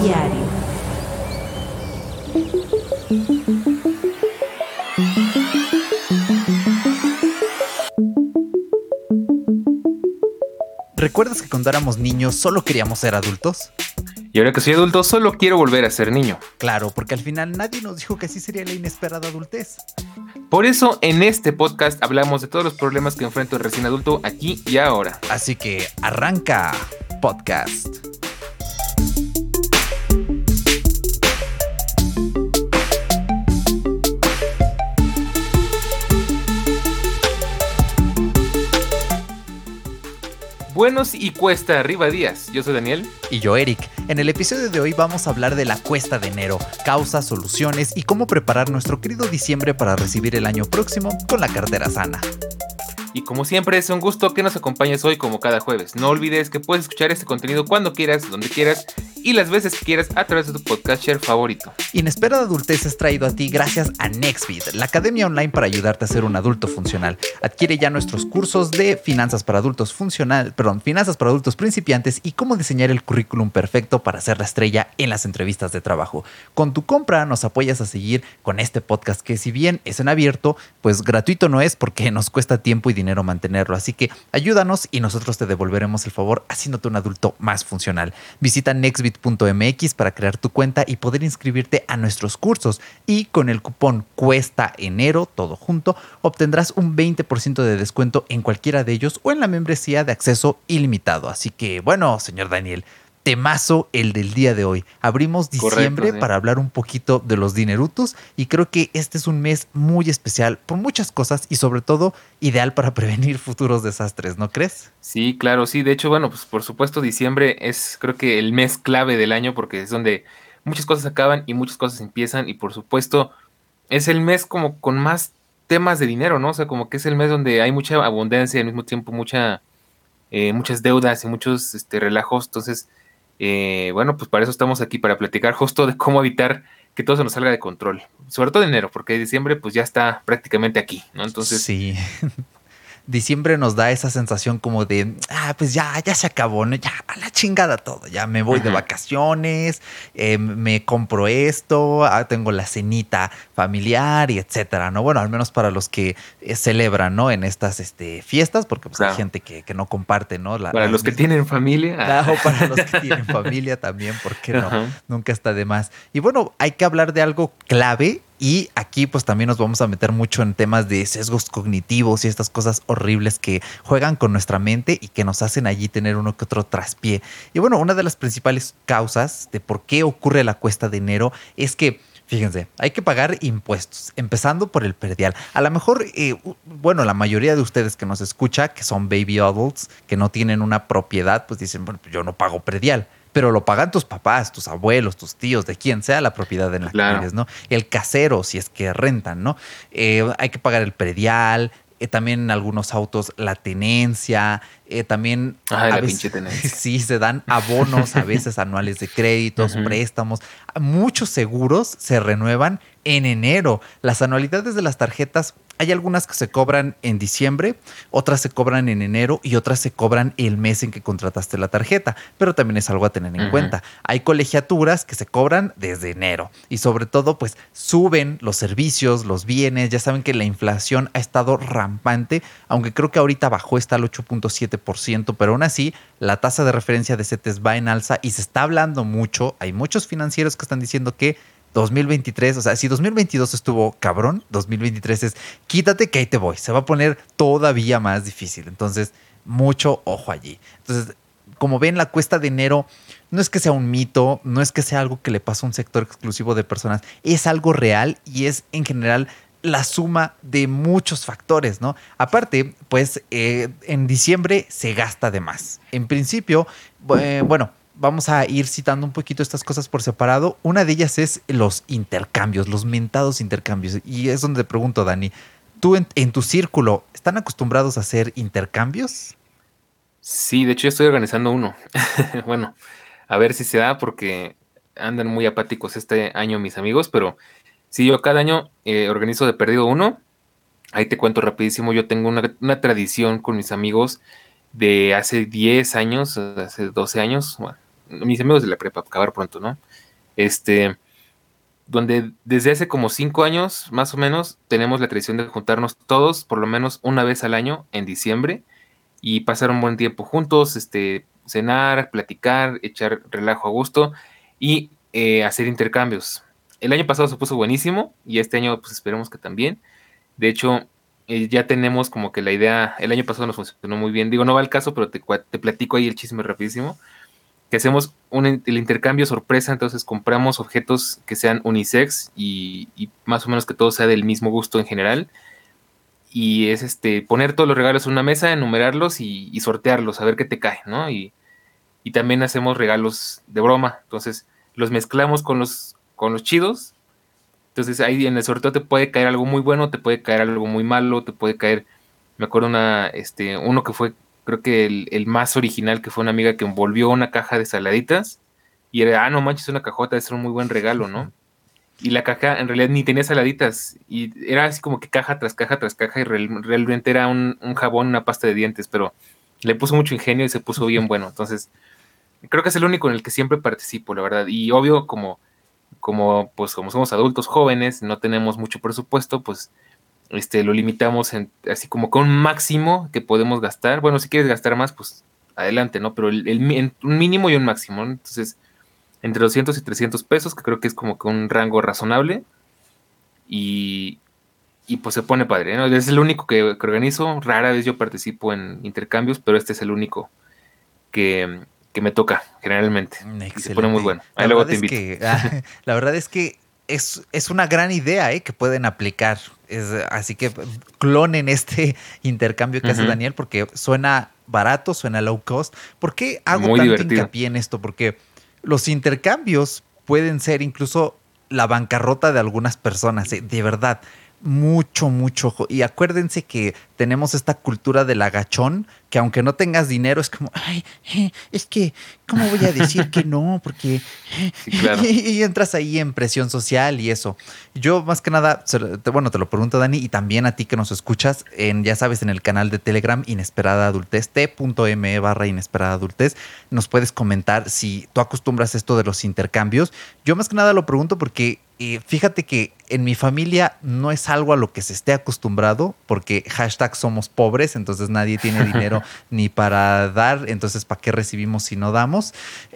Diario. ¿Recuerdas que cuando éramos niños solo queríamos ser adultos? Y ahora que soy adulto, solo quiero volver a ser niño. Claro, porque al final nadie nos dijo que así sería la inesperada adultez. Por eso, en este podcast hablamos de todos los problemas que enfrenta el recién adulto aquí y ahora. Así que arranca podcast. Buenos y cuesta arriba días. Yo soy Daniel. Y yo, Eric. En el episodio de hoy vamos a hablar de la cuesta de enero, causas, soluciones y cómo preparar nuestro querido diciembre para recibir el año próximo con la cartera sana. Y como siempre, es un gusto que nos acompañes hoy como cada jueves. No olvides que puedes escuchar este contenido cuando quieras, donde quieras y las veces que quieras a través de tu podcatcher favorito. Inesperada Adultez es traído a ti gracias a Nextbit, la academia online para ayudarte a ser un adulto funcional. Adquiere ya nuestros cursos de finanzas para adultos finanzas para adultos principiantes y cómo diseñar el currículum perfecto para ser la estrella en las entrevistas de trabajo. Con tu compra nos apoyas a seguir con este podcast que, si bien es en abierto, pues gratuito no es porque nos cuesta tiempo y dinero mantenerlo. Así que ayúdanos y nosotros te devolveremos el favor haciéndote un adulto más funcional. Visita nextbit.mx para crear tu cuenta y poder inscribirte a nuestros cursos. Y con el cupón Cuesta Enero, todo junto, obtendrás un 20% de descuento en cualquiera de ellos o en la membresía de acceso ilimitado. Así que, bueno, señor Daniel, temazo el del día de hoy. Abrimos diciembre. Correcto, sí. Para hablar un poquito de los dinerutos y creo que este es un mes muy especial por muchas cosas y sobre todo ideal para prevenir futuros desastres, ¿no crees? Sí, claro, sí. De hecho, bueno, pues por supuesto diciembre es creo que el mes clave del año porque es donde muchas cosas acaban y muchas cosas empiezan y por supuesto es el mes como con más temas de dinero, ¿no? O sea, como que es el mes donde hay mucha abundancia y al mismo tiempo muchas deudas y muchos relajos. Entonces, bueno, pues para eso estamos aquí, para platicar justo de cómo evitar que todo se nos salga de control. Sobre todo enero, porque diciembre pues ya está prácticamente aquí, ¿no? Entonces, sí. Diciembre nos da esa sensación como de, pues ya se acabó, ¿no? Ya a la chingada todo, ya me voy de vacaciones, me compro esto, tengo la cenita familiar y etcétera, ¿no? Bueno, al menos para los que celebran, ¿no? En estas fiestas, porque pues claro, hay gente que no comparte, ¿no? Para los que tienen familia. Claro, para los que tienen familia también, ¿por qué no? Nunca está de más. Y bueno, hay que hablar de algo clave. Y aquí pues también nos vamos a meter mucho en temas de sesgos cognitivos y estas cosas horribles que juegan con nuestra mente y que nos hacen allí tener uno que otro traspié. Y bueno, una de las principales causas de por qué ocurre la cuesta de enero es que, fíjense, hay que pagar impuestos, empezando por el predial. A lo mejor, bueno, la mayoría de ustedes que nos escucha, que son baby adults, que no tienen una propiedad, pues dicen, bueno, yo no pago predial. Pero lo pagan tus papás, tus abuelos, tus tíos, de quien sea la propiedad en la que vives, ¿no? El casero, si es que rentan, ¿no? Hay que pagar el predial, también en algunos autos la tenencia, también la pinche tenencia. Sí, se dan abonos a veces anuales de créditos, préstamos. Muchos seguros se renuevan en enero. Las anualidades de las tarjetas, hay algunas que se cobran en diciembre, otras se cobran en enero y otras se cobran el mes en que contrataste la tarjeta, pero también es algo a tener en cuenta. Hay colegiaturas que se cobran desde enero y sobre todo pues suben los servicios, los bienes. Ya saben que la inflación ha estado rampante, aunque creo que ahorita bajó, está al 8.7%, pero aún así la tasa de referencia de CETES va en alza y se está hablando mucho. Hay muchos financieros que están diciendo que 2023, o sea, si 2022 estuvo cabrón, 2023 es quítate que ahí te voy. Se va a poner todavía más difícil. Entonces, mucho ojo allí. Entonces, como ven, la cuesta de enero no es que sea un mito, no es que sea algo que le pasa a un sector exclusivo de personas, es algo real y es en general la suma de muchos factores, ¿no? Aparte, pues en diciembre se gasta de más. En principio, bueno, vamos a ir citando un poquito estas cosas por separado. Una de ellas es los intercambios, los mentados intercambios. Y es donde te pregunto, Dani, ¿tú en tu círculo están acostumbrados a hacer intercambios? Sí, de hecho yo estoy organizando uno. Bueno, a ver si se da porque andan muy apáticos este año mis amigos, pero sí, yo cada año organizo de perdido uno. Ahí te cuento rapidísimo, yo tengo una tradición con mis amigos de hace 10 años, hace 12 años, bueno, mis amigos de la prepa, acabar pronto, ¿no? Donde desde hace como 5 años, más o menos, tenemos la tradición de juntarnos todos, por lo menos una vez al año, en diciembre, y pasar un buen tiempo juntos, cenar, platicar, echar relajo a gusto y hacer intercambios. El año pasado se puso buenísimo y este año pues esperemos que también. De hecho, ya tenemos como que la idea, el año pasado nos funcionó muy bien. Digo, no va al caso, pero te platico ahí el chisme rapidísimo. Que hacemos el intercambio sorpresa, entonces compramos objetos que sean unisex y más o menos que todo sea del mismo gusto en general. Y es poner todos los regalos en una mesa, enumerarlos y sortearlos, a ver qué te cae, ¿no? Y también hacemos regalos de broma. Entonces los mezclamos con los chidos. Entonces ahí en el sorteo te puede caer algo muy bueno, te puede caer algo muy malo, te puede caer, me acuerdo uno que fue, creo que el más original, que fue una amiga que envolvió una caja de saladitas y era, no manches, una cajota, es un muy buen regalo, ¿no? Y la caja en realidad ni tenía saladitas y era así como que caja tras caja tras caja y realmente era un jabón, una pasta de dientes, pero le puso mucho ingenio y se puso bien bueno. Entonces, creo que es el único en el que siempre participo, la verdad. Y obvio, pues como somos adultos jóvenes, no tenemos mucho presupuesto, pues lo limitamos así como con un máximo que podemos gastar. Bueno, si quieres gastar más, pues adelante, ¿no? Pero un mínimo y un máximo, ¿no? Entonces, entre 200 y 300 pesos, que creo que es como que un rango razonable. Y, y pues se pone padre, ¿no? Es el único que organizo. Rara vez yo participo en intercambios, pero este es el único que me toca generalmente. Y se pone muy Excelente. bueno. Ahí luego te invito. La verdad es que es una gran idea, que pueden aplicar. Así que clonen este intercambio que hace Ujú. Daniel porque suena barato, suena low cost. ¿Por qué hago Muy tanto divertido. hincapié en esto? Porque los intercambios pueden ser incluso la bancarrota de algunas personas, de verdad. Mucho, mucho. Y acuérdense que tenemos esta cultura del agachón, que aunque no tengas dinero, es como, ay, es que, ¿cómo voy a decir que no? Porque Sí, claro. y entras ahí en presión social y eso. Yo más que nada, bueno, te lo pregunto, Dani, y también a ti que nos escuchas, ya sabes, en el canal de Telegram Inesperada Adultez, t.me/Inesperada Adultez, nos puedes comentar si tú acostumbras esto de los intercambios. Yo más que nada lo pregunto porque fíjate que en mi familia no es algo a lo que se esté acostumbrado, porque hashtag somos pobres, entonces nadie tiene dinero ni para dar, entonces ¿para qué recibimos si no damos?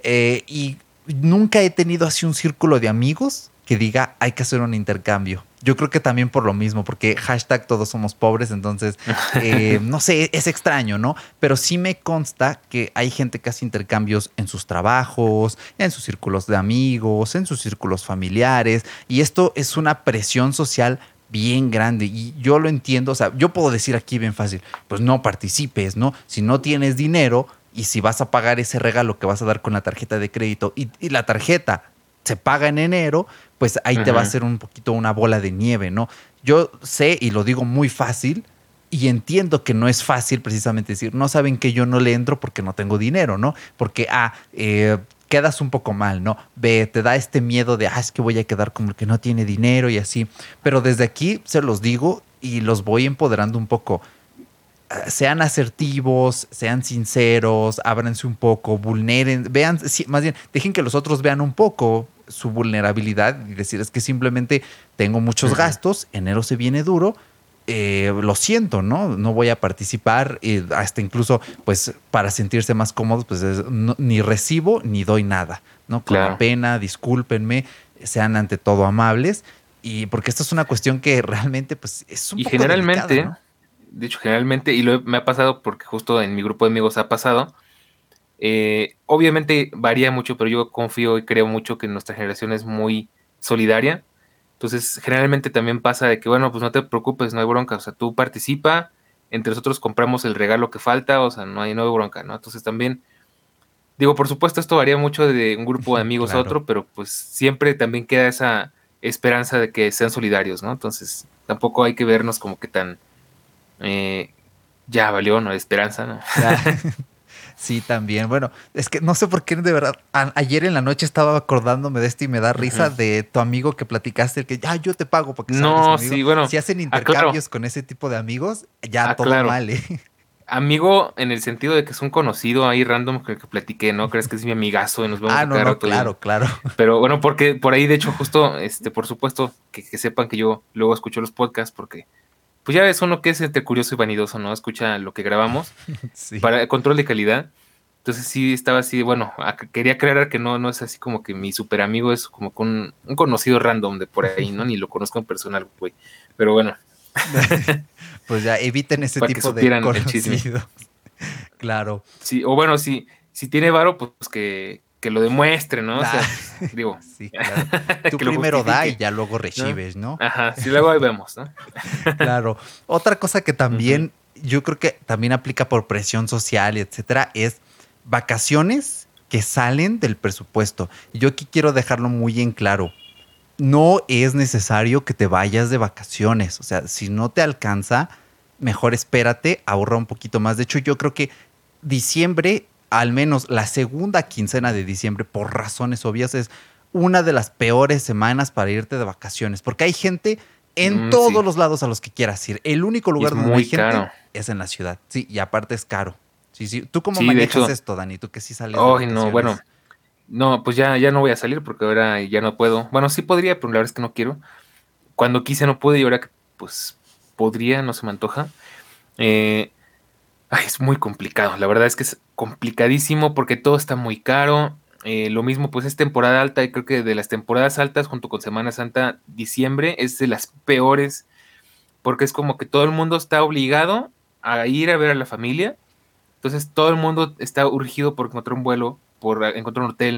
Y nunca he tenido así un círculo de amigos que diga hay que hacer un intercambio. Yo creo que también por lo mismo, porque hashtag todos somos pobres, entonces, no sé, es extraño, ¿no? Pero sí me consta que hay gente que hace intercambios en sus trabajos, en sus círculos de amigos, en sus círculos familiares, y esto es una presión social bien grande y yo lo entiendo, o sea, yo puedo decir aquí bien fácil, pues no participes, ¿no? Si no tienes dinero y si vas a pagar ese regalo que vas a dar con la tarjeta de crédito y la tarjeta se paga en enero, pues ahí te va a Ujú. hacer un poquito una bola de nieve, ¿no? Yo sé y lo digo muy fácil y entiendo que no es fácil precisamente decir, no saben que yo no le entro porque no tengo dinero, ¿no? Porque, quedas un poco mal, ¿no? Ve, te da este miedo de, es que voy a quedar como el que no tiene dinero y así. Pero desde aquí se los digo y los voy empoderando un poco. Sean asertivos, sean sinceros, ábranse un poco, vulneren, vean, sí, más bien, dejen que los otros vean un poco su vulnerabilidad y decir, es que simplemente tengo muchos Ujú. gastos, enero se viene duro, lo siento, ¿no? No voy a participar, hasta incluso, pues, para sentirse más cómodos, pues, ni recibo ni doy nada, ¿no? Con la Claro. pena, discúlpenme, sean ante todo amables, y porque esta es una cuestión que realmente, pues, es un Y poco delicada, generalmente, ¿no? de hecho, generalmente, y me ha pasado porque justo en mi grupo de amigos ha pasado, obviamente varía mucho, pero yo confío y creo mucho que nuestra generación es muy solidaria. Entonces, generalmente también pasa de que, bueno, pues no te preocupes, no hay bronca, o sea, tú participa, entre nosotros compramos el regalo que falta, o sea, no hay bronca, ¿no? Entonces también, digo, por supuesto, esto varía mucho de un grupo de amigos a Claro. otro, pero pues siempre también queda esa esperanza de que sean solidarios, ¿no? Entonces, tampoco hay que vernos como que tan, eh, ya valió, ¿no? Esperanza, ¿no? Ah, sí, también. Bueno, es que no sé por qué de verdad. Ayer en la noche estaba acordándome de esto y me da risa Ujú. de tu amigo que platicaste, el que ya yo te pago para que salgas No, conmigo. sí, bueno, Si hacen aclaro, intercambios con ese tipo de amigos, ya todo aclaro. mal, ¿eh? amigo en el sentido de que es un conocido ahí random que platiqué, ¿no? Crees que es mi amigazo y nos vemos Ah, a no, cada no, rato. claro, claro. Pero bueno, porque por ahí, de hecho, justo, por supuesto, que sepan que yo luego escucho los podcasts porque, pues ya ves uno que es entre curioso y vanidoso, ¿no? Escucha lo que grabamos Sí. para control de calidad. Entonces sí estaba así, bueno, quería aclarar que no es así como que mi super amigo es como con un conocido random de por ahí, ¿no? Ni lo conozco en personal, güey. Pero bueno, Pues ya eviten ese para que tipo de supieran el chisme. conocidos. Claro. Sí, o bueno, si tiene varo, pues que lo demuestre, ¿no? O Ah, sea, pues digo, sí, claro. Tú que lo primero da y justifique, ya luego ¿no? recibes, ¿no? Ajá, si luego ahí vemos, ¿no? Claro. Otra cosa que Ujú. también yo creo que también aplica por presión social, etcétera, es vacaciones que salen del presupuesto. Y yo aquí quiero dejarlo muy en claro. No es necesario que te vayas de vacaciones. O sea, si no te alcanza, mejor espérate, ahorra un poquito más. De hecho, yo creo que diciembre, al menos la segunda quincena de diciembre, por razones obvias, es una de las peores semanas para irte de vacaciones, porque hay gente en Sí, todos los lados a los que quieras ir. El único y es lugar donde no hay muy gente caro. es en la ciudad. Sí, y aparte es caro. Sí, sí. ¿Tú cómo Sí, de manejas hecho, esto, Dani? Tú que sí sales de ay, no, bueno, vacaciones. no, pues ya no voy a salir porque ahora ya no puedo. Bueno, sí podría, pero la verdad es que no quiero. Cuando quise no pude y ahora que pues podría, no se me antoja. Eh, Ay, es muy complicado, la verdad es que es complicadísimo porque todo está muy caro. Lo mismo, pues es temporada alta y creo que de las temporadas altas junto con Semana Santa, diciembre es de las peores porque es como que todo el mundo está obligado a ir a ver a la familia. Entonces todo el mundo está urgido por encontrar un vuelo, por encontrar un hotel,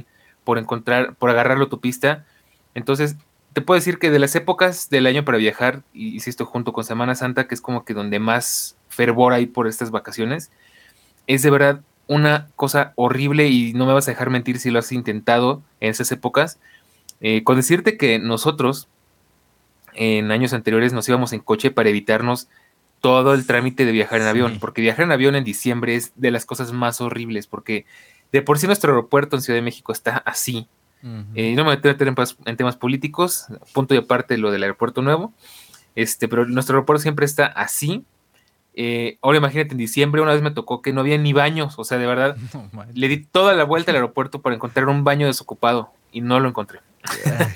por agarrar la autopista. Entonces, te puedo decir que de las épocas del año para viajar, y insisto, junto con Semana Santa, que es como que donde más fervor hay por estas vacaciones, es de verdad una cosa horrible y no me vas a dejar mentir si lo has intentado en esas épocas. Con decirte que nosotros en años anteriores nos íbamos en coche para evitarnos todo el trámite de viajar en avión, Sí. porque viajar en avión en diciembre es de las cosas más horribles, porque de por sí nuestro aeropuerto en Ciudad de México está así. Ujú. No me voy a meter en temas políticos, punto y aparte lo del aeropuerto nuevo, pero nuestro aeropuerto siempre está así. Ahora imagínate en diciembre, una vez me tocó que no había ni baños, o sea, de verdad, No le di manches. toda la vuelta al aeropuerto para encontrar un baño desocupado y no lo encontré. Ay.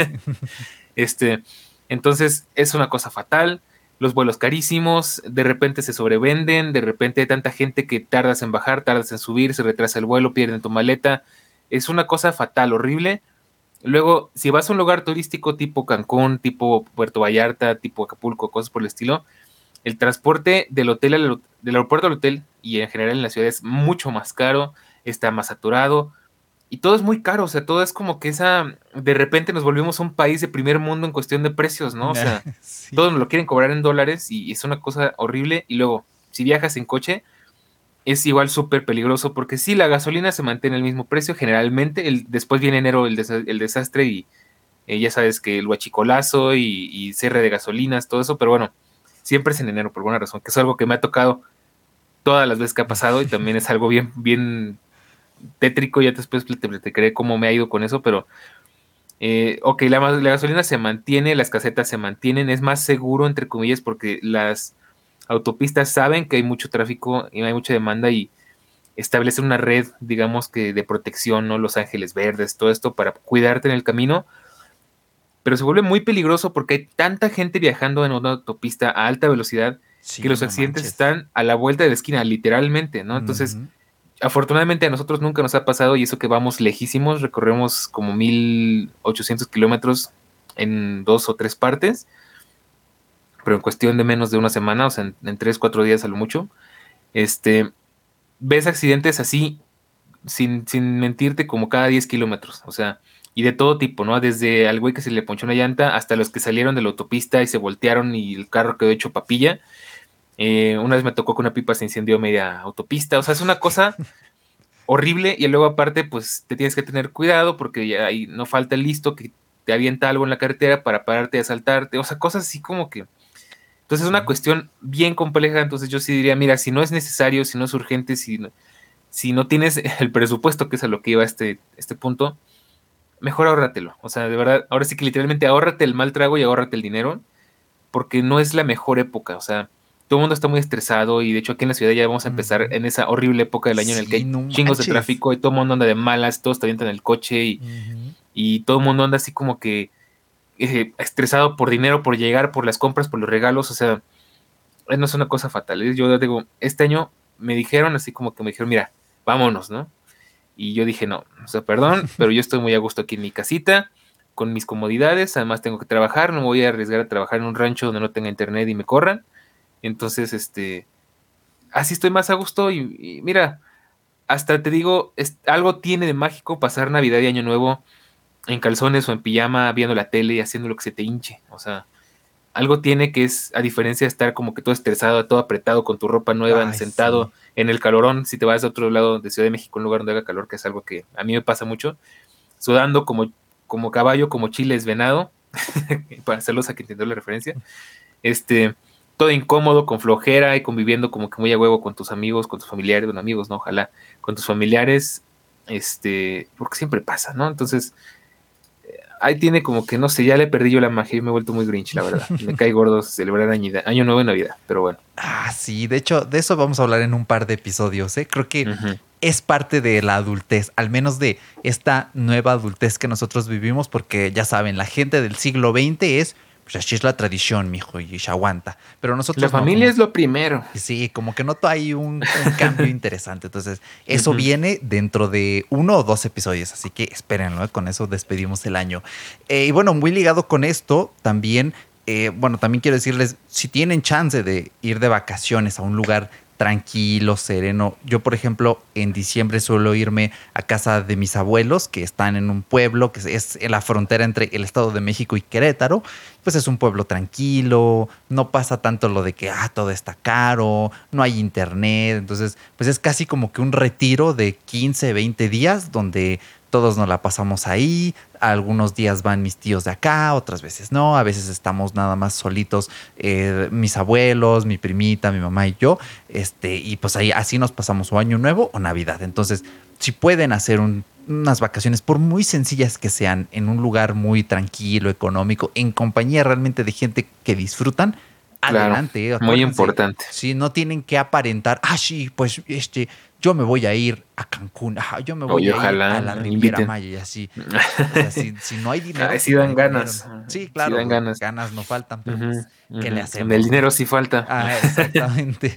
Este, entonces es una cosa fatal. Los vuelos carísimos, de repente se sobrevenden, de repente hay tanta gente que tardas en bajar, tardas en subir, se retrasa el vuelo, pierden tu maleta. Es una cosa fatal, horrible. Luego, si vas a un lugar turístico tipo Cancún, tipo Puerto Vallarta, tipo Acapulco, cosas por el estilo, el transporte del aeropuerto al hotel y en general en la ciudad es mucho más caro, está más saturado y todo es muy caro, o sea, todo es como que de repente nos volvimos un país de primer mundo en cuestión de precios, ¿no? O sea, Sí. todos nos lo quieren cobrar en dólares y es una cosa horrible. Y luego, si viajas en coche, es igual súper peligroso porque sí, la gasolina se mantiene el mismo precio generalmente, después viene enero el desastre y ya sabes que el huachicolazo y cierre de gasolinas, todo eso, pero bueno, siempre es en enero por alguna razón, que es algo que me ha tocado todas las veces que ha pasado y también es algo bien tétrico, ya después te platicaré cómo me ha ido con eso, pero ok, la gasolina se mantiene, las casetas se mantienen, es más seguro, entre comillas, porque las autopistas saben que hay mucho tráfico y hay mucha demanda y establecen una red, digamos que de protección, ¿no? Los ángeles verdes, todo esto para cuidarte en el camino, pero se vuelve muy peligroso porque hay tanta gente viajando en una autopista a alta velocidad que Sí, los no accidentes manches. están a la vuelta de la esquina, literalmente, ¿no? Entonces, Ujú. afortunadamente a nosotros nunca nos ha pasado y eso que vamos lejísimos, recorremos como 1800 kilómetros en 2 o 3 partes, pero en cuestión de menos de una semana, o sea, en 3, 4 días a lo mucho, este, ves accidentes así, sin mentirte, como cada 10 kilómetros, o sea, y de todo tipo, ¿no? Desde al güey que se le ponchó una llanta hasta los que salieron de la autopista y se voltearon y el carro quedó hecho papilla. Una vez me tocó que una pipa se incendió media autopista, o sea, es una cosa horrible y luego aparte pues te tienes que tener cuidado porque ya ahí no falta el listo que te avienta algo en la carretera para pararte y asaltarte, o sea, cosas así como que... Entonces es una Sí. cuestión bien compleja, entonces yo sí diría, mira, si no es necesario, si no es urgente, si no tienes el presupuesto, que es a lo que iba este punto, mejor ahórratelo, o sea, de verdad, ahora sí que literalmente ahórrate el mal trago y ahórrate el dinero, porque no es la mejor época, o sea, todo el mundo está muy estresado y de hecho aquí en la ciudad ya vamos a empezar Ujú. en esa horrible época del año en el que Sí, hay no chingos de manches. tráfico y todo el mundo anda de malas, todos te avientan el coche Ujú. y todo el mundo anda así como que estresado por dinero, por llegar, por las compras, por los regalos, o sea, no es una cosa fatal. Yo digo, este año me dijeron así como que me dijeron, mira, vámonos, ¿no? Y yo dije, no, o sea, perdón, pero yo estoy muy a gusto aquí en mi casita, con mis comodidades, además tengo que trabajar, no me voy a arriesgar a trabajar en un rancho donde no tenga internet y me corran. Entonces, así estoy más a gusto y mira, hasta te digo, algo tiene de mágico pasar Navidad y Año Nuevo en calzones o en pijama, viendo la tele y haciendo lo que se te hinche. O sea, algo tiene que es, a diferencia de estar como que todo estresado, todo apretado con tu ropa nueva, Ay, sentado sí. en el calorón, si te vas a otro lado de Ciudad de México, un lugar donde haga calor, que es algo que a mí me pasa mucho, sudando como caballo, como chiles venado, para hacerlos a quien entendió la referencia, este, todo incómodo, con flojera y conviviendo como que muy a huevo con tus amigos, con tus familiares, bueno, amigos, no, ojalá, con tus familiares, porque siempre pasa, ¿no? Entonces, ahí tiene como que, no sé, ya le perdí yo la magia y me he vuelto muy grinch, la verdad. Me cae gordo celebrar año nuevo y Navidad, pero bueno. Ah, sí, de hecho, de eso vamos a hablar en un par de episodios, ¿eh? Creo que Ujú. es parte de la adultez, al menos de esta nueva adultez que nosotros vivimos, porque ya saben, la gente del siglo XX es, pues así es la tradición, mijo, y se aguanta. Pero La nosotros no, familia como, es lo primero. sí, como que noto ahí un cambio interesante. Entonces, eso Ujú. viene dentro de 1 o 2 episodios, así que espérenlo, ¿eh? Con eso despedimos el año. Y bueno, muy ligado con esto, también, bueno, también quiero decirles, si tienen chance de ir de vacaciones a un lugar tranquilo, sereno. Yo, por ejemplo, en diciembre suelo irme a casa de mis abuelos, que están en un pueblo que es en la frontera entre el Estado de México y Querétaro. Pues es un pueblo tranquilo, no pasa tanto lo de que todo está caro, no hay internet, entonces pues es casi como que un retiro de 15, 20 días donde todos nos la pasamos ahí, algunos días van mis tíos de acá, otras veces no, a veces estamos nada más solitos, mis abuelos, mi primita, mi mamá y yo, y pues ahí así nos pasamos o año nuevo o Navidad. Entonces, si pueden hacer unas vacaciones, por muy sencillas que sean, en un lugar muy tranquilo, económico, en compañía realmente de gente que disfrutan, Claro, adelante, muy acuérdense, importante. si no tienen que aparentar, sí, pues yo me voy a ir a Cancún, yo me voy Oye, a ir ojalá a la Riviera inviten. Maya y así. O sea, si no hay Ay, dinero, sí pues no dan hay dinero. ganas. Sí, Sí claro, dan ganas. ganas no faltan, pero Ujú, pues, ¿qué le ujú. El hacemos, no? dinero sí falta. Exactamente.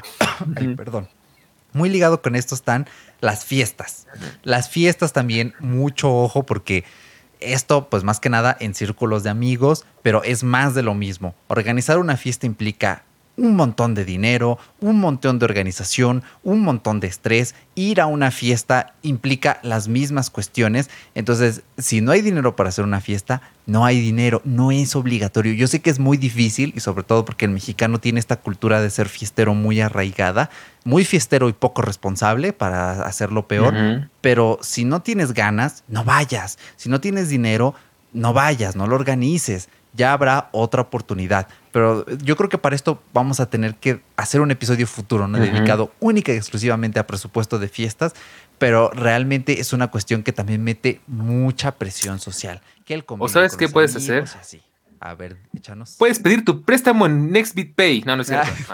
Ay, Ujú. perdón. Muy ligado con esto están las fiestas. Las fiestas también, mucho ojo porque esto, pues más que nada en círculos de amigos, pero es más de lo mismo. Organizar una fiesta implica un montón de dinero, un montón de organización, un montón de estrés. Ir a una fiesta implica las mismas cuestiones. Entonces, si no hay dinero para hacer una fiesta, no hay dinero, no es obligatorio. Yo sé que es muy difícil y sobre todo porque el mexicano tiene esta cultura de ser fiestero muy arraigada, muy fiestero y poco responsable para hacerlo peor. Ujú. Pero si no tienes ganas, no vayas. Si no tienes dinero, no vayas, no lo organices. Ya habrá otra oportunidad. Pero yo creo que para esto vamos a tener que hacer un episodio futuro, ¿no? Ujú. Dedicado única y exclusivamente a presupuesto de fiestas. Pero realmente es una cuestión que también mete mucha presión social. Que el ¿O convivir sabes con qué los puedes hacer? amigos y así. A ver, échanos. Puedes pedir tu préstamo en NextBitPay. No, no es cierto. No.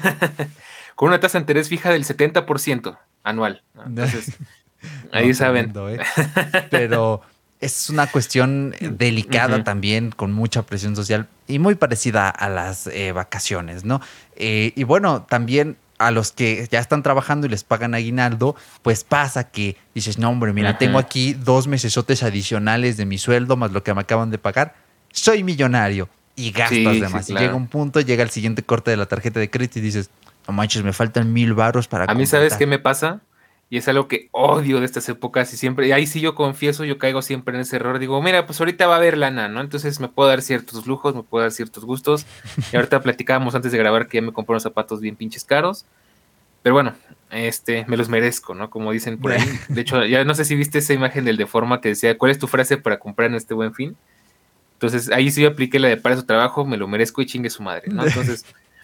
Con una tasa de interés fija del 70% anual, ¿no? Entonces, No, ahí saben. tremendo, ¿eh? Pero es una cuestión delicada Ujú. también, con mucha presión social y muy parecida a las vacaciones, ¿no? Y bueno, también a los que ya están trabajando y les pagan aguinaldo, pues pasa que dices, no, hombre, mira, tengo Ujú. aquí 2 mesesotes adicionales de mi sueldo más lo que me acaban de pagar, soy millonario y gastas Sí, de sí, más. Y llega claro. un punto, llega el siguiente corte de la tarjeta de crédito y dices, no manches, me faltan 1,000 varos para A mí, ¿sabes qué completar. me pasa? Y es algo que odio de estas épocas y siempre, y ahí sí yo confieso, yo caigo siempre en ese error. Digo, mira, pues ahorita va a haber lana, ¿no? Entonces me puedo dar ciertos lujos, me puedo dar ciertos gustos. Y ahorita platicábamos antes de grabar que ya me compré unos zapatos bien pinches caros. Pero bueno, me los merezco, ¿no? Como dicen por ahí. De hecho, ya no sé si viste esa imagen del Deforma que decía, ¿cuál es tu frase para comprar en este Buen Fin? Entonces ahí sí yo apliqué la de para su trabajo, me lo merezco y chingue su madre, ¿no? Entonces,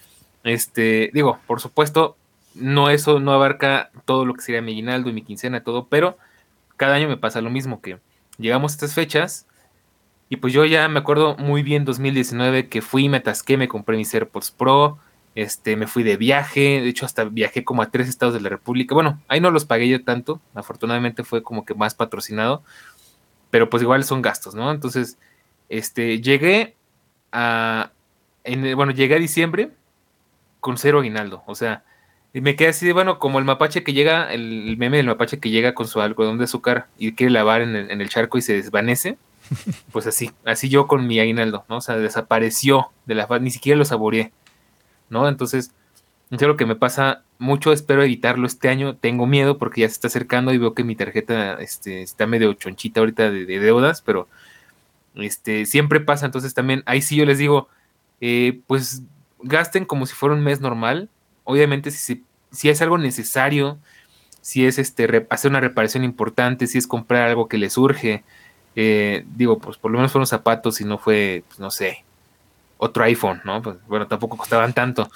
digo, por supuesto, no eso no abarca todo lo que sería mi aguinaldo y mi quincena, todo, pero cada año me pasa lo mismo, que llegamos a estas fechas y pues yo ya me acuerdo muy bien 2019 que fui, me atasqué, me compré mis AirPods Pro, Me fui de viaje, de hecho hasta viajé como a 3 estados de la República. Bueno, ahí no los pagué yo tanto, afortunadamente fue como que más patrocinado, pero pues igual son gastos, ¿no? Entonces, llegué a, bueno, llegué a diciembre con cero aguinaldo, o sea, y me quedé así de, bueno, como el mapache que llega, el meme del mapache que llega con su algodón de azúcar y quiere lavar en el charco y se desvanece, pues así yo con mi aguinaldo, ¿no? O sea, desapareció de la faz, ni siquiera lo saboreé, ¿no? Entonces, es algo que me pasa mucho, espero evitarlo este año, tengo miedo porque ya se está acercando y veo que mi tarjeta está medio chonchita ahorita de deudas, pero siempre pasa, entonces también ahí sí yo les digo, pues gasten como si fuera un mes normal, obviamente si es algo necesario, si es hacer una reparación importante, si es comprar algo que les urge, digo, pues por lo menos fueron zapatos y no fue, pues, no sé, otro iPhone, ¿no? Pues bueno, tampoco costaban tanto.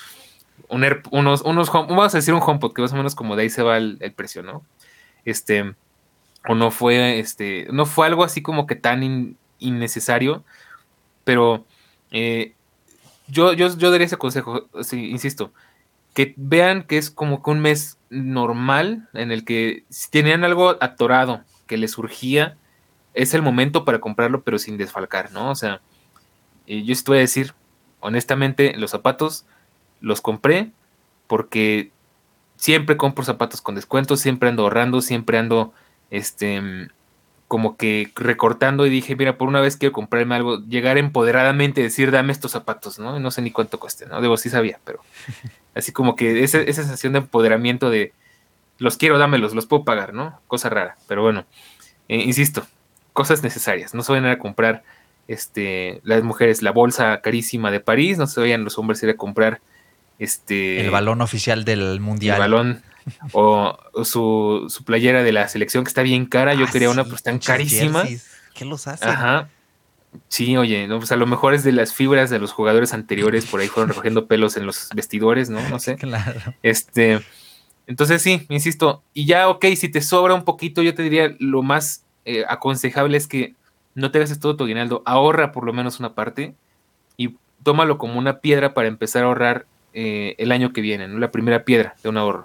Vamos a decir un HomePod, que más o menos como de ahí se va el precio, ¿no? Este, o no fue algo así como que tan innecesario, pero eh, yo daría ese consejo, sí, insisto, que vean que es como que un mes normal en el que si tenían algo atorado que les surgía, es el momento para comprarlo, pero sin desfalcar, ¿no? O sea, yo sí te voy a decir, honestamente, los zapatos los compré porque siempre compro zapatos con descuentos, siempre ando ahorrando, siempre ando, como que recortando y dije, mira, por una vez quiero comprarme algo, llegar empoderadamente y decir, dame estos zapatos, ¿no? Y no sé ni cuánto cueste, ¿no? Debo, sí sabía, pero así como que esa sensación de empoderamiento de, los quiero, dámelos, los puedo pagar, ¿no? Cosa rara, pero bueno, insisto, cosas necesarias, no se vayan a comprar, las mujeres, la bolsa carísima de París, no se vayan los hombres a ir a comprar, El balón oficial del el mundial. balón o su playera de la selección que está bien cara. Yo Ah, quería una, sí, pues tan pinches carísima. jerseys. ¿Qué los hacen? Ajá. Sí, oye, no, pues a lo mejor es de las fibras de los jugadores anteriores, por ahí fueron recogiendo pelos en los vestidores, ¿no? No sé. Claro. Este, entonces sí, insisto, y ya, ok, si te sobra un poquito, yo te diría lo más aconsejable es que no te gastes todo tu aguinaldo, ahorra por lo menos una parte y tómalo como una piedra para empezar a ahorrar el año que viene, ¿no? La primera piedra de un ahorro.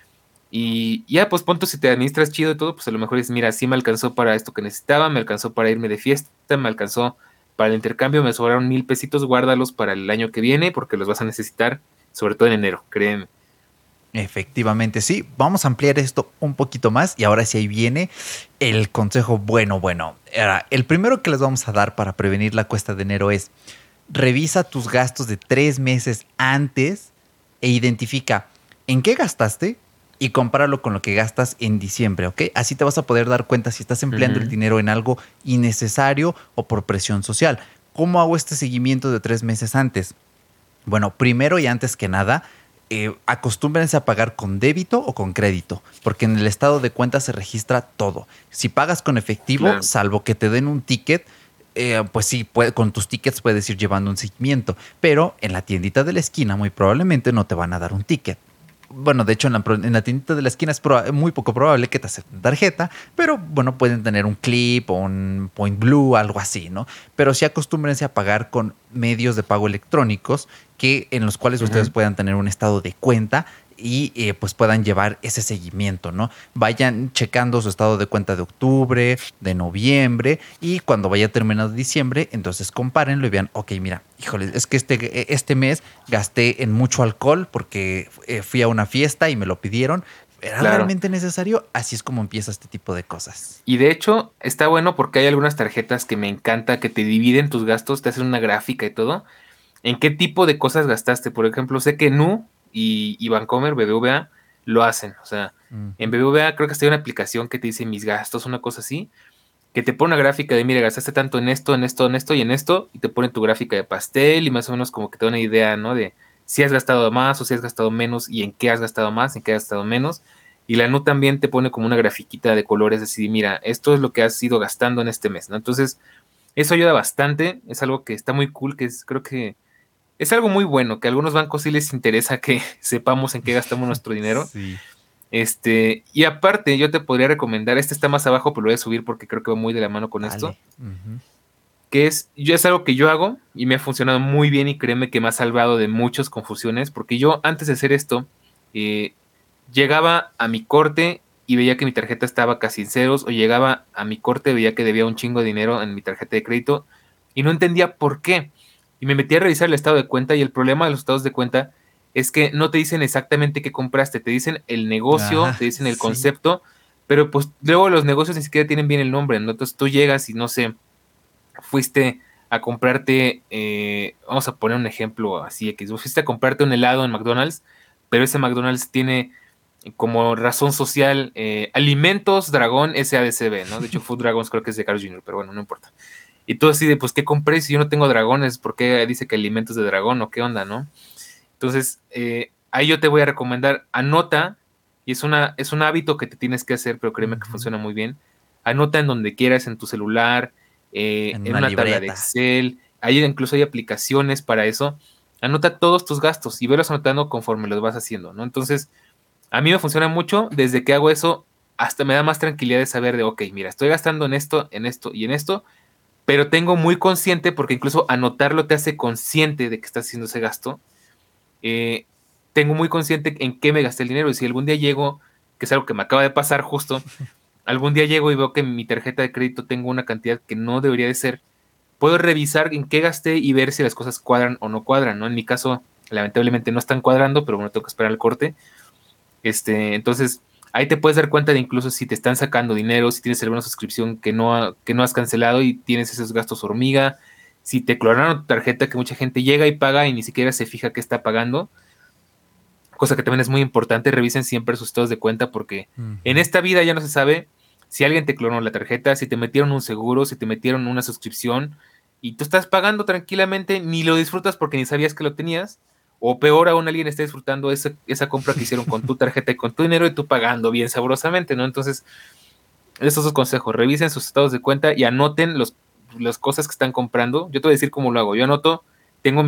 Y ya, pues punto, si te administras chido y todo, pues a lo mejor es, mira, sí me alcanzó para esto que necesitaba, me alcanzó para irme de fiesta, me alcanzó para el intercambio, me sobraron 1,000 pesitos, guárdalos para el año que viene porque los vas a necesitar, sobre todo en enero, créeme. Efectivamente, sí. Vamos a ampliar esto un poquito más y ahora sí ahí viene el consejo bueno. Ahora, el primero que les vamos a dar para prevenir la cuesta de enero es revisa tus gastos de 3 meses antes e identifica en qué gastaste y compáralo con lo que gastas en diciembre, ¿ok? Así te vas a poder dar cuenta si estás empleando el Ujú. dinero en algo innecesario o por presión social. ¿Cómo hago este seguimiento de 3 meses antes? Bueno, primero y antes que nada, acostúmbrense a pagar con débito o con crédito, porque en el estado de cuenta se registra todo. Si pagas con efectivo, Claro. salvo que te den un ticket, pues sí, con tus tickets puedes ir llevando un seguimiento, pero en la tiendita de la esquina muy probablemente no te van a dar un ticket. Bueno, de hecho, en la tiendita de la esquina es muy poco probable que te acepten tarjeta, pero bueno, pueden tener un clip o un Point Blue, algo así, ¿no? Pero sí acostúmbrense a pagar con medios de pago electrónicos en los cuales ustedes Ujú. puedan tener un estado de cuenta y pues puedan llevar ese seguimiento, ¿no? Vayan checando su estado de cuenta de octubre, de noviembre y cuando vaya terminando diciembre, entonces compárenlo y vean, ok, mira, híjole, es que este mes gasté en mucho alcohol porque fui a una fiesta y me lo pidieron. ¿Era Claro. realmente necesario? Así es como empieza este tipo de cosas. Y de hecho, está bueno porque hay algunas tarjetas que me encanta que te dividen tus gastos, te hacen una gráfica y todo. ¿En qué tipo de cosas gastaste? Por ejemplo, sé que Nu y Bancomer, BBVA, lo hacen. O sea, en Ujú. BBVA creo que está una aplicación que te dice mis gastos, una cosa así, que te pone una gráfica de, mire, gastaste tanto en esto, en esto, en esto y en esto, y te pone tu gráfica de pastel y más o menos como que te da una idea, ¿no? De si has gastado más o si has gastado menos y en qué has gastado más, en qué has gastado menos. Y la NU también te pone como una grafiquita de colores, así, mira, esto es lo que has ido gastando en este mes, ¿no? Entonces, eso ayuda bastante, es algo que está muy cool, creo que es algo muy bueno, que a algunos bancos sí les interesa que sepamos en qué gastamos nuestro dinero. Sí. Y aparte, yo te podría recomendar, este está más abajo, pero lo voy a subir porque creo que va muy de la mano con esto. Dale. Ujú. que es algo que yo hago y me ha funcionado muy bien y créeme que me ha salvado de muchas confusiones, porque yo antes de hacer esto, eh, llegaba a mi corte y veía que mi tarjeta estaba casi en ceros, o llegaba a mi corte y veía que debía un chingo de dinero en mi tarjeta de crédito y no entendía por qué. Y me metí a revisar el estado de cuenta y el problema de los estados de cuenta es que no te dicen exactamente qué compraste, te dicen el negocio, Ajá, te dicen el sí. concepto, pero pues luego los negocios ni siquiera tienen bien el nombre, ¿no? Entonces tú llegas y no sé, fuiste a comprarte, vamos a poner un ejemplo así, que fuiste a comprarte un helado en McDonald's, pero ese McDonald's tiene como razón social Alimentos Dragón SADCB, ¿no? De hecho, Food Dragons creo que es de Carl Jr., pero bueno, no importa. Y tú así de, pues, ¿qué compré si yo no tengo dragones? ¿Por qué dice que alimentos de dragón o qué onda, no? Entonces, ahí yo te voy a recomendar, anota, y es un hábito que te tienes que hacer, pero créeme que Ujú. funciona muy bien. Anota en donde quieras, en tu celular, En en una una tabla de libreta. Excel, ahí incluso hay aplicaciones para eso. Anota todos tus gastos y velos anotando conforme los vas haciendo, ¿no? Entonces, a mí me funciona mucho, desde que hago eso, hasta me da más tranquilidad de saber de, ok, mira, estoy gastando en esto y en esto, pero tengo muy consciente, porque incluso anotarlo te hace consciente de que estás haciendo ese gasto. eh, Tengo muy consciente en qué me gasté el dinero y si algún día llego, que es algo que me acaba de pasar justo, algún día llego y veo que en mi tarjeta de crédito tengo una cantidad que no debería de ser, puedo revisar en qué gasté y ver si las cosas cuadran o no cuadran, ¿no? En mi caso, lamentablemente no están cuadrando, pero bueno, tengo que esperar el corte. Entonces, ahí te puedes dar cuenta de incluso si te están sacando dinero, si tienes alguna suscripción que no has cancelado y tienes esos gastos hormiga, si te clonaron tu tarjeta, que mucha gente llega y paga y ni siquiera se fija que está pagando, cosa que también es muy importante, revisen siempre sus estados de cuenta porque en Ujú. esta vida ya no se sabe si alguien te clonó la tarjeta, si te metieron un seguro, si te metieron una suscripción y tú estás pagando tranquilamente, ni lo disfrutas porque ni sabías que lo tenías, o peor aún alguien está disfrutando esa compra que hicieron con tu tarjeta y con tu dinero y tú pagando bien sabrosamente, ¿no? Entonces, esos dos consejos, revisen sus estados de cuenta y anoten las cosas que están comprando. Yo te voy a decir cómo lo hago. Yo anoto, tengo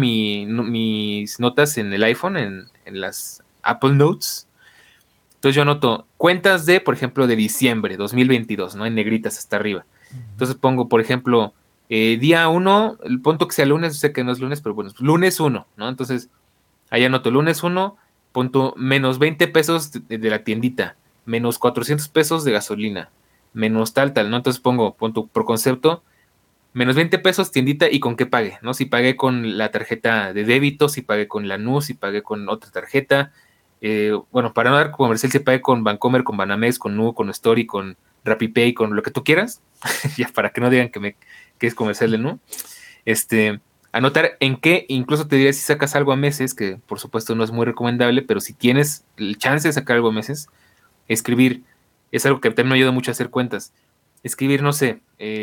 mis notas en el iPhone, en las Apple Notes. Entonces yo anoto cuentas de, por ejemplo, de diciembre 2022, ¿no? En negritas hasta arriba. Ujú. Entonces pongo, por ejemplo, día uno, el punto que sea lunes, sé que no es lunes, pero bueno, lunes uno, ¿no? Entonces ahí anoto lunes uno, punto menos 20 pesos de la tiendita, menos 400 pesos de gasolina, menos tal, ¿no? Entonces pongo, punto por concepto, menos 20 pesos tiendita y con qué pague, ¿no? Si pagué con la tarjeta de débito, si pagué con la NU, si pagué con otra tarjeta. Bueno, para no dar comercial, si pagué con Bancomer, con Banamex, con NU, con Story, con RappiPay, con lo que tú quieras, ya para que no digan que es comercial de NU. Este, Anotar en qué, incluso te diría si sacas algo a meses, que por supuesto no es muy recomendable, pero si tienes el chance de sacar algo a meses, escribir, es algo que también me ayuda mucho a hacer cuentas. Escribir, no sé,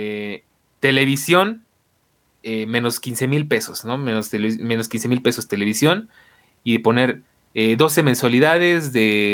televisión, menos 15,000 pesos, ¿no? Menos 15,000 pesos televisión y poner 12 mensualidades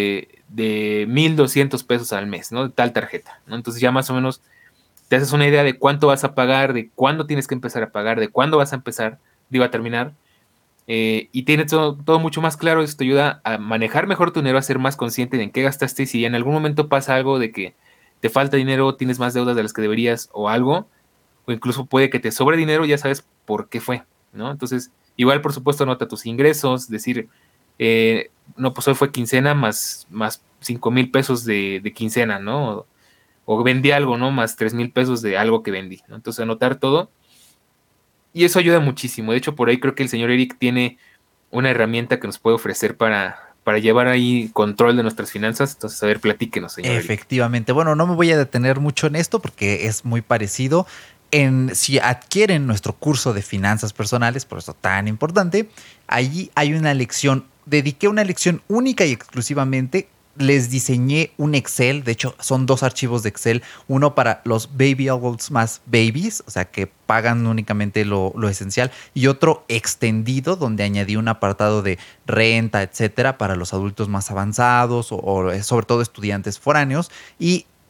de 1,200 pesos al mes, ¿no? De tal tarjeta, ¿no? Entonces ya más o menos te haces una idea de cuánto vas a pagar, de cuándo tienes que empezar a pagar, de cuándo vas a empezar, digo, a terminar. Y tienes todo mucho más claro. Esto te ayuda a manejar mejor tu dinero, a ser más consciente de en qué gastaste. Y si en algún momento pasa algo de que te falta dinero, tienes más deudas de las que deberías o algo, o incluso puede que te sobre dinero, ya sabes por qué fue, ¿no? Entonces, igual, por supuesto, anota tus ingresos, decir, no, pues hoy fue quincena más 5,000 pesos de quincena, ¿no? O vendí algo, ¿no? Más 3,000 pesos de algo que vendí, ¿no? Entonces, anotar todo. Y eso ayuda muchísimo. De hecho, por ahí creo que el señor Eric tiene una herramienta que nos puede ofrecer para llevar ahí control de nuestras finanzas. Entonces, a ver, platíquenos, señor Eric. Efectivamente. Bueno, no me voy a detener mucho en esto porque es muy parecido. Si adquieren nuestro curso de finanzas personales, por eso tan importante, allí hay una lección. Dediqué una lección única y exclusivamente. Les diseñé un Excel, de hecho son dos archivos de Excel, uno para los baby adults más babies, o sea que pagan únicamente lo esencial, y otro extendido donde añadí un apartado de renta, etcétera, para los adultos más avanzados o sobre todo estudiantes foráneos. Y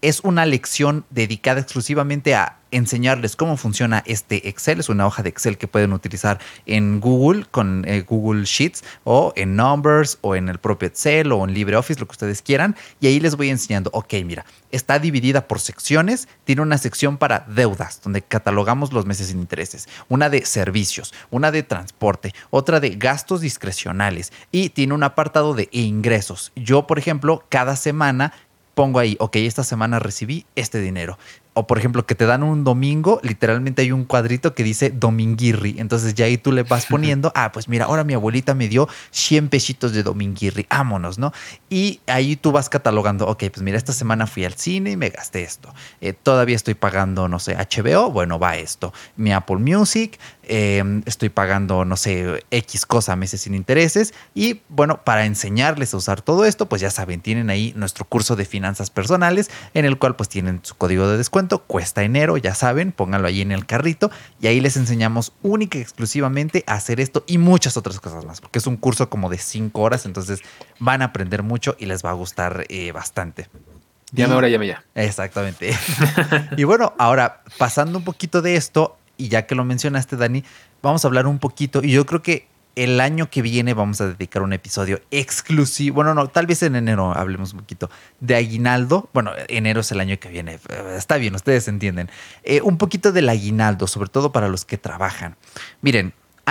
Es una lección dedicada exclusivamente a enseñarles cómo funciona este Excel. Es una hoja de Excel que pueden utilizar en Google con Google Sheets o en Numbers o en el propio Excel o en LibreOffice, lo que ustedes quieran. Y ahí les voy enseñando, ok, mira, está dividida por secciones. Tiene una sección para deudas, donde catalogamos los meses sin intereses. Una de servicios, una de transporte, otra de gastos discrecionales. Y tiene un apartado de ingresos. Yo, por ejemplo, cada semana pongo ahí, ok, esta semana recibí este dinero. O por ejemplo, que te dan un domingo, literalmente hay un cuadrito que dice dominguirri. Entonces ya ahí tú le vas poniendo, pues mira, ahora mi abuelita me dio 100 pesitos de dominguirri, vámonos, ¿no? Y ahí tú vas catalogando, ok, pues mira, esta semana fui al cine y me gasté esto. Todavía estoy pagando, no sé, HBO, bueno, va esto. Mi Apple Music, estoy pagando, no sé, X cosa, meses sin intereses. Y bueno, para enseñarles a usar todo esto, pues ya saben, tienen ahí nuestro curso de finanzas personales, en el cual pues tienen su código de descuento. Cuesta enero, ya saben, pónganlo ahí en el carrito y ahí les enseñamos única y exclusivamente a hacer esto y muchas otras cosas más, porque es un curso como de 5 horas, entonces van a aprender mucho y les va a gustar bastante. Llame ahora, llame ya. Exactamente. Y bueno, ahora pasando un poquito de esto, y ya que lo mencionaste, Dani, vamos a hablar un poquito, y yo creo que el año que viene vamos a dedicar un episodio exclusivo, bueno, no, tal vez en enero hablemos un poquito de aguinaldo. Bueno, enero es el año que viene, está bien, ustedes entienden. Un poquito del aguinaldo, sobre todo para los que trabajan. Miren,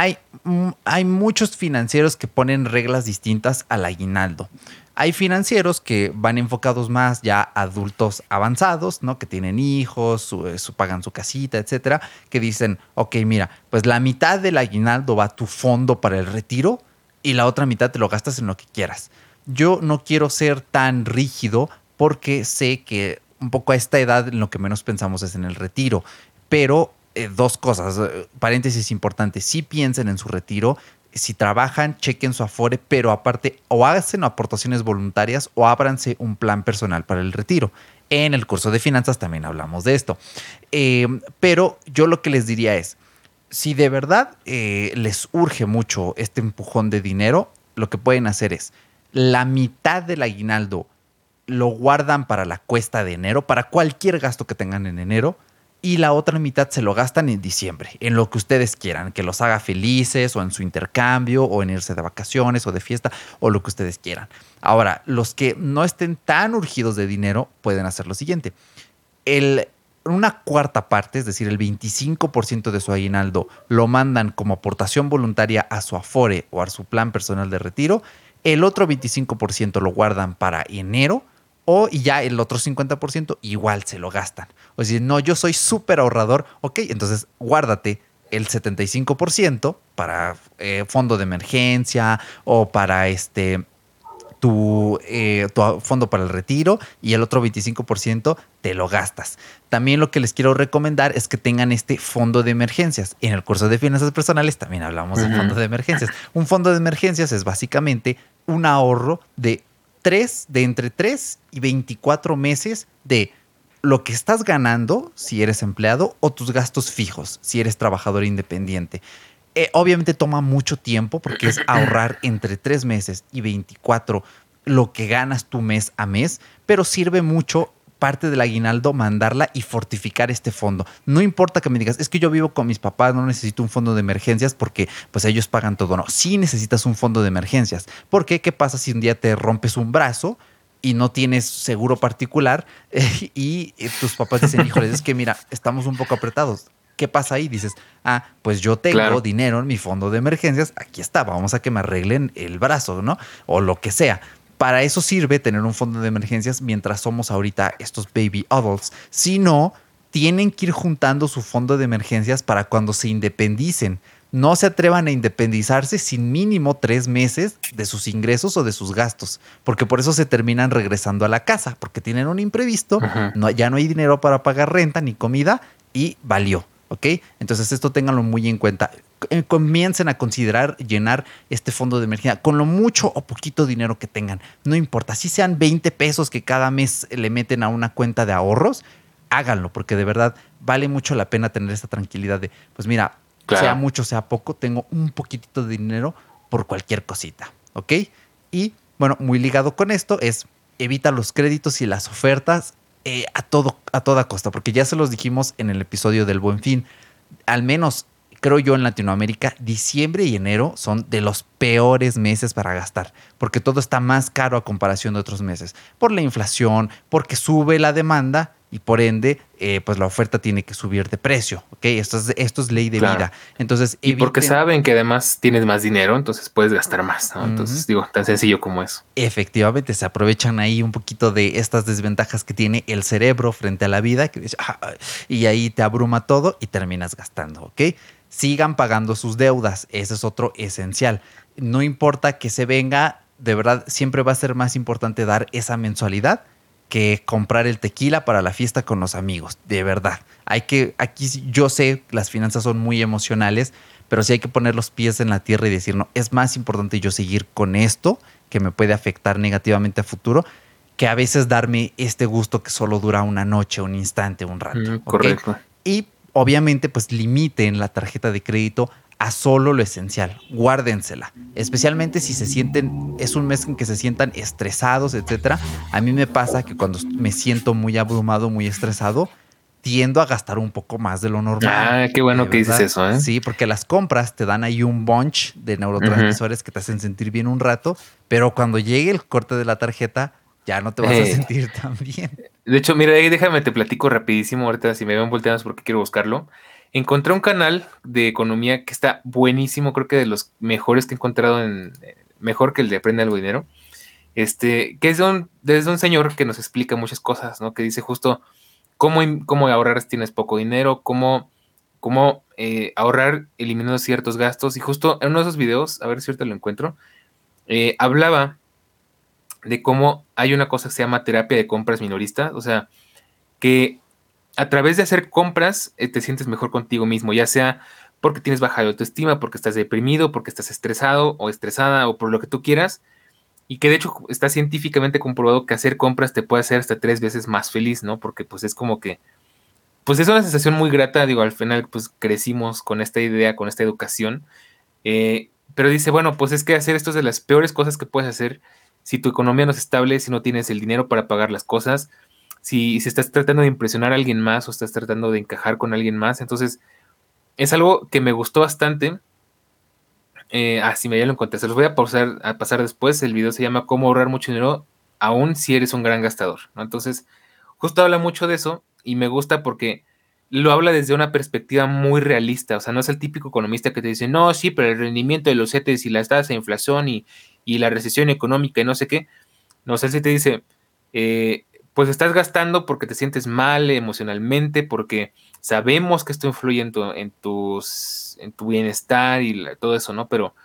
hay muchos financieros que ponen reglas distintas al aguinaldo. Hay financieros que van enfocados más ya a adultos avanzados, ¿no? Que tienen hijos, pagan su casita, etcétera, que dicen, ok, mira, pues la mitad del aguinaldo va a tu fondo para el retiro y la otra mitad te lo gastas en lo que quieras. Yo no quiero ser tan rígido porque sé que un poco a esta edad lo que menos pensamos es en el retiro, pero dos cosas, paréntesis importante, sí piensen en su retiro. Si trabajan, chequen su Afore, pero aparte o hacen aportaciones voluntarias o ábranse un plan personal para el retiro. En el curso de finanzas también hablamos de esto. Pero yo lo que les diría es, si de verdad les urge mucho este empujón de dinero, lo que pueden hacer es la mitad del aguinaldo lo guardan para la cuesta de enero, para cualquier gasto que tengan en enero, y la otra mitad se lo gastan en diciembre, en lo que ustedes quieran, que los haga felices o en su intercambio o en irse de vacaciones o de fiesta o lo que ustedes quieran. Ahora, los que no estén tan urgidos de dinero pueden hacer lo siguiente. Una cuarta parte, es decir, el 25% de su aguinaldo lo mandan como aportación voluntaria a su Afore o a su plan personal de retiro. El otro 25% lo guardan para enero. Y ya el otro 50% igual se lo gastan. O sea, no, yo soy súper ahorrador. Ok, entonces guárdate el 75% para fondo de emergencia o para tu fondo para el retiro, y el otro 25% te lo gastas. También lo que les quiero recomendar es que tengan este fondo de emergencias. En el curso de finanzas personales también hablamos del fondo de emergencias. Un fondo de emergencias es básicamente un ahorro de entre 3 y 24 meses de lo que estás ganando si eres empleado o tus gastos fijos si eres trabajador independiente. Obviamente toma mucho tiempo porque es ahorrar entre 3 meses y 24 lo que ganas tu mes a mes, pero sirve mucho parte del aguinaldo mandarla y fortificar este fondo. No importa que me digas, es que yo vivo con mis papás, no necesito un fondo de emergencias porque pues ellos pagan todo. No, sí necesitas un fondo de emergencias. ¿Por qué? ¿Qué pasa si un día te rompes un brazo y no tienes seguro particular y tus papás dicen, híjoles, es que mira, estamos un poco apretados? ¿Qué pasa ahí? Dices, pues yo tengo dinero en mi fondo de emergencias, aquí está, vamos a que me arreglen el brazo, ¿no? O lo que sea. Para eso sirve tener un fondo de emergencias mientras somos ahorita estos baby adults. Si no, tienen que ir juntando su fondo de emergencias para cuando se independicen. No se atrevan a independizarse sin mínimo 3 meses de sus ingresos o de sus gastos, porque por eso se terminan regresando a la casa, porque tienen un imprevisto, ya no hay dinero para pagar renta ni comida y valió. ¿Ok? Entonces esto ténganlo muy en cuenta. Comiencen a considerar llenar este fondo de emergencia con lo mucho o poquito dinero que tengan. No importa, si sean 20 pesos que cada mes le meten a una cuenta de ahorros, háganlo, porque de verdad vale mucho la pena tener esta tranquilidad de, pues mira, sea mucho, sea poco, tengo un poquitito de dinero por cualquier cosita. ¿Ok? Y bueno, muy ligado con esto es evita los créditos y las ofertas a toda costa, porque ya se los dijimos en el episodio del Buen Fin. Al menos creo yo en Latinoamérica, diciembre y enero son de los peores meses para gastar, porque todo está más caro a comparación de otros meses, por la inflación, porque sube la demanda y por ende, pues la oferta tiene que subir de precio, ¿ok? Esto es ley de Claro. vida. Entonces, Y porque eviten. saben que además tienes más dinero, entonces puedes gastar más, ¿no? Ujú. Entonces, digo, tan sencillo como eso. Efectivamente, se aprovechan ahí un poquito de estas desventajas que tiene el cerebro frente a la vida, que dice, "Ah", y ahí te abruma todo y terminas gastando, ¿ok? Sigan pagando sus deudas, ese es otro esencial. No importa que se venga, de verdad, siempre va a ser más importante dar esa mensualidad que comprar el tequila para la fiesta con los amigos, de verdad. Aquí yo sé, las finanzas son muy emocionales, pero sí hay que poner los pies en la tierra y decir, no, es más importante yo seguir con esto que me puede afectar negativamente a futuro, que a veces darme este gusto que solo dura una noche, un instante, un rato, ¿ok? Correcto. Y obviamente pues limiten la tarjeta de crédito a solo lo esencial, guárdensela, especialmente si se sienten, es un mes en que se sientan estresados, etcétera. A mí me pasa que cuando me siento muy abrumado, muy estresado, tiendo a gastar un poco más de lo normal, Ah, qué de bueno que dices verdad. eso, ¿eh? Sí, porque las compras te dan ahí un bunch de Ujú. neurotransmisores que te hacen sentir bien un rato, pero cuando llegue el corte de la tarjeta, ya no te vas a Eh, sentir tan bien. de hecho, mira, ahí déjame te platico rapidísimo ahorita, si me ven volteados porque quiero buscarlo. Encontré un canal de economía que está buenísimo, creo que de los mejores que he encontrado mejor que el de Aprende Algo de Dinero. Que es desde un señor que nos explica muchas cosas, ¿no? Que dice justo cómo ahorrar si tienes poco dinero, cómo ahorrar eliminando ciertos gastos. Y justo en uno de esos videos, a ver si ahorita lo encuentro, hablaba de cómo hay una cosa que se llama terapia de compras minoristas, o sea, que a través de hacer compras te sientes mejor contigo mismo, ya sea porque tienes baja autoestima, porque estás deprimido, porque estás estresado o estresada o por lo que tú quieras, y que de hecho está científicamente comprobado que hacer compras te puede hacer hasta 3 veces más feliz, ¿no? Porque pues es como que, pues es una sensación muy grata, digo, al final pues crecimos con esta idea, con esta educación, pero dice, bueno, pues es que hacer esto es de las peores cosas que puedes hacer si tu economía no es estable, si no tienes el dinero para pagar las cosas, si estás tratando de impresionar a alguien más o estás tratando de encajar con alguien más. Entonces, es algo que me gustó bastante. Sí, me ya lo encontré. Se los voy a pasar después. El video se llama Cómo ahorrar mucho dinero, aún si eres un gran gastador, ¿no? Entonces, justo habla mucho de eso y me gusta porque lo habla desde una perspectiva muy realista. O sea, no es el típico economista que te dice, no, sí, pero el rendimiento de los CETES y las tasas de inflación y la recesión económica y no sé qué. No, o sea, él sí te dice, pues estás gastando porque te sientes mal emocionalmente, porque sabemos que esto influye en tu bienestar y todo eso, ¿no? Pero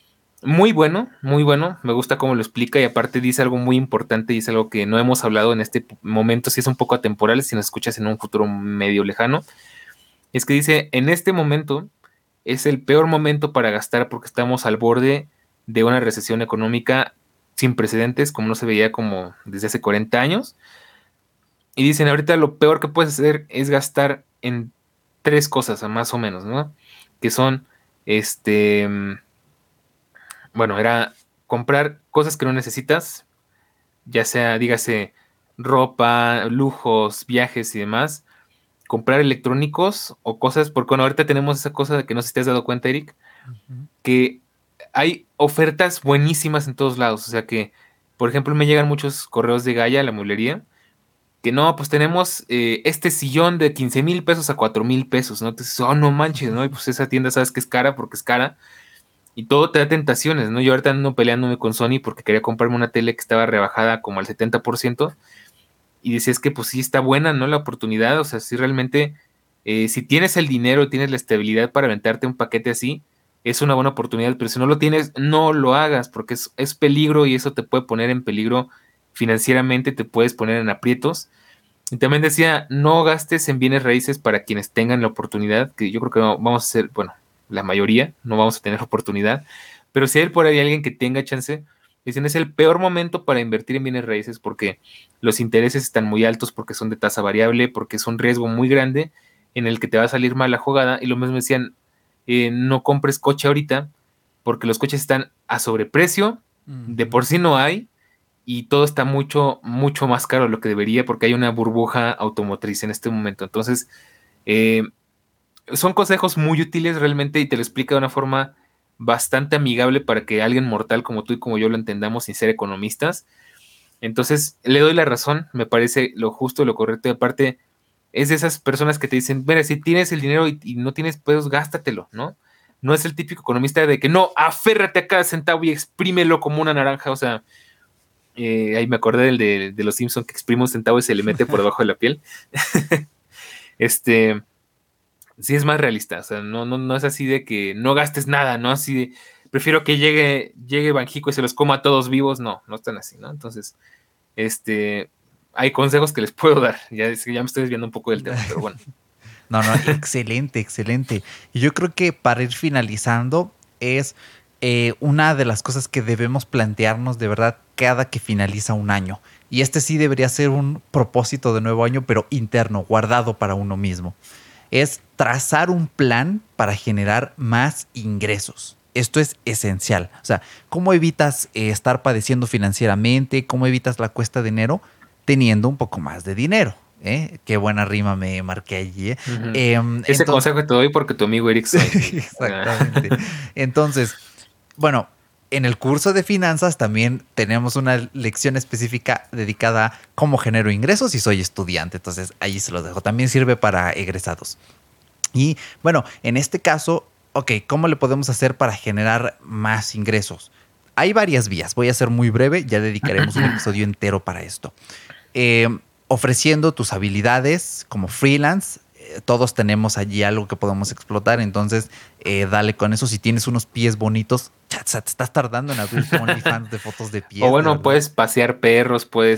muy bueno, me gusta cómo lo explica y aparte dice algo muy importante y es algo que no hemos hablado en este momento, si es un poco atemporal, si nos escuchas en un futuro medio lejano, es que dice, en este momento es el peor momento para gastar porque estamos al borde de una recesión económica sin precedentes, como no se veía como desde hace 40 años. Y dicen, ahorita lo peor que puedes hacer es gastar en tres cosas, más o menos, ¿no? Que son, este, bueno, era comprar cosas que no necesitas, ya sea, dígase, ropa, lujos, viajes y demás, comprar electrónicos o cosas, porque bueno, ahorita tenemos esa cosa de que no sé si te has dado cuenta, Eric, Ujú. que hay ofertas buenísimas en todos lados, o sea que, por ejemplo, me llegan muchos correos de Gaia, la mueblería, que no, pues tenemos este sillón de 15,000 pesos a 4,000 pesos, ¿no? Entonces, oh, no manches, ¿no? Y pues esa tienda sabes que es cara porque es cara y todo te da tentaciones, ¿no? Yo ahorita ando peleándome con Sony porque quería comprarme una tele que estaba rebajada como al 70% y decías que pues sí está buena, ¿no? La oportunidad, o sea, si realmente, si tienes el dinero, tienes la estabilidad para aventarte un paquete así, es una buena oportunidad, pero si no lo tienes, no lo hagas porque es peligro y eso te puede poner en peligro financieramente, te puedes poner en aprietos. Y también decía, no gastes en bienes raíces para quienes tengan la oportunidad, que yo creo que no, vamos a ser, bueno, la mayoría no vamos a tener oportunidad, pero si hay por ahí alguien que tenga chance, dicen, es el peor momento para invertir en bienes raíces porque los intereses están muy altos, porque son de tasa variable, porque es un riesgo muy grande en el que te va a salir mal la jugada. Y lo mismo decían, no compres coche ahorita porque los coches están a sobreprecio, de Ujú. por sí no hay, y todo está mucho, mucho más caro de lo que debería porque hay una burbuja automotriz en este momento. Entonces, eh, son consejos muy útiles realmente y te lo explica de una forma bastante amigable para que alguien mortal como tú y como yo lo entendamos sin ser economistas. Entonces, le doy la razón, me parece lo justo, lo correcto. Y aparte, es de esas personas que te dicen, mira, si tienes el dinero y no tienes pedos, gástatelo, ¿no? No es el típico economista de que no, aférrate a cada centavo y exprímelo como una naranja. O sea, ahí me acordé de los Simpsons que exprime un centavo y se le mete por debajo de la piel. Este, sí es más realista, o sea, no es así de que no gastes nada, no así de, prefiero que llegue Banjico y se los coma a todos vivos, no están así, ¿no? Entonces, este, hay consejos que les puedo dar, ya me estoy desviando un poco del tema, pero bueno. No, excelente, excelente. Y yo creo que para ir finalizando es una de las cosas que debemos plantearnos de verdad cada que finaliza un año. Y este sí debería ser un propósito de nuevo año, pero interno, guardado para uno mismo. Es trazar un plan para generar más ingresos. Esto es esencial. O sea, ¿cómo evitas estar padeciendo financieramente? ¿Cómo evitas la cuesta de enero? Teniendo un poco más de dinero. Qué buena rima me marqué allí. Uh-huh. Ese Entonces, consejo te doy porque tu amigo Eric soy. exactamente. Entonces, bueno, en el curso de finanzas también tenemos una lección específica dedicada a cómo genero ingresos y soy estudiante. Entonces, ahí se los dejo. También sirve para egresados. Y bueno, en este caso, ok, ¿cómo le podemos hacer para generar más ingresos? Hay varias vías. Voy a ser muy breve. Ya dedicaremos un episodio entero para esto. Eh, Ofreciendo tus habilidades como freelance. Todos tenemos allí algo que podemos explotar, entonces dale con eso. Si tienes unos pies bonitos, te estás tardando en abrir tu OnlyFans de fotos de pies. O De bueno, verdad. puedes pasear perros, puedes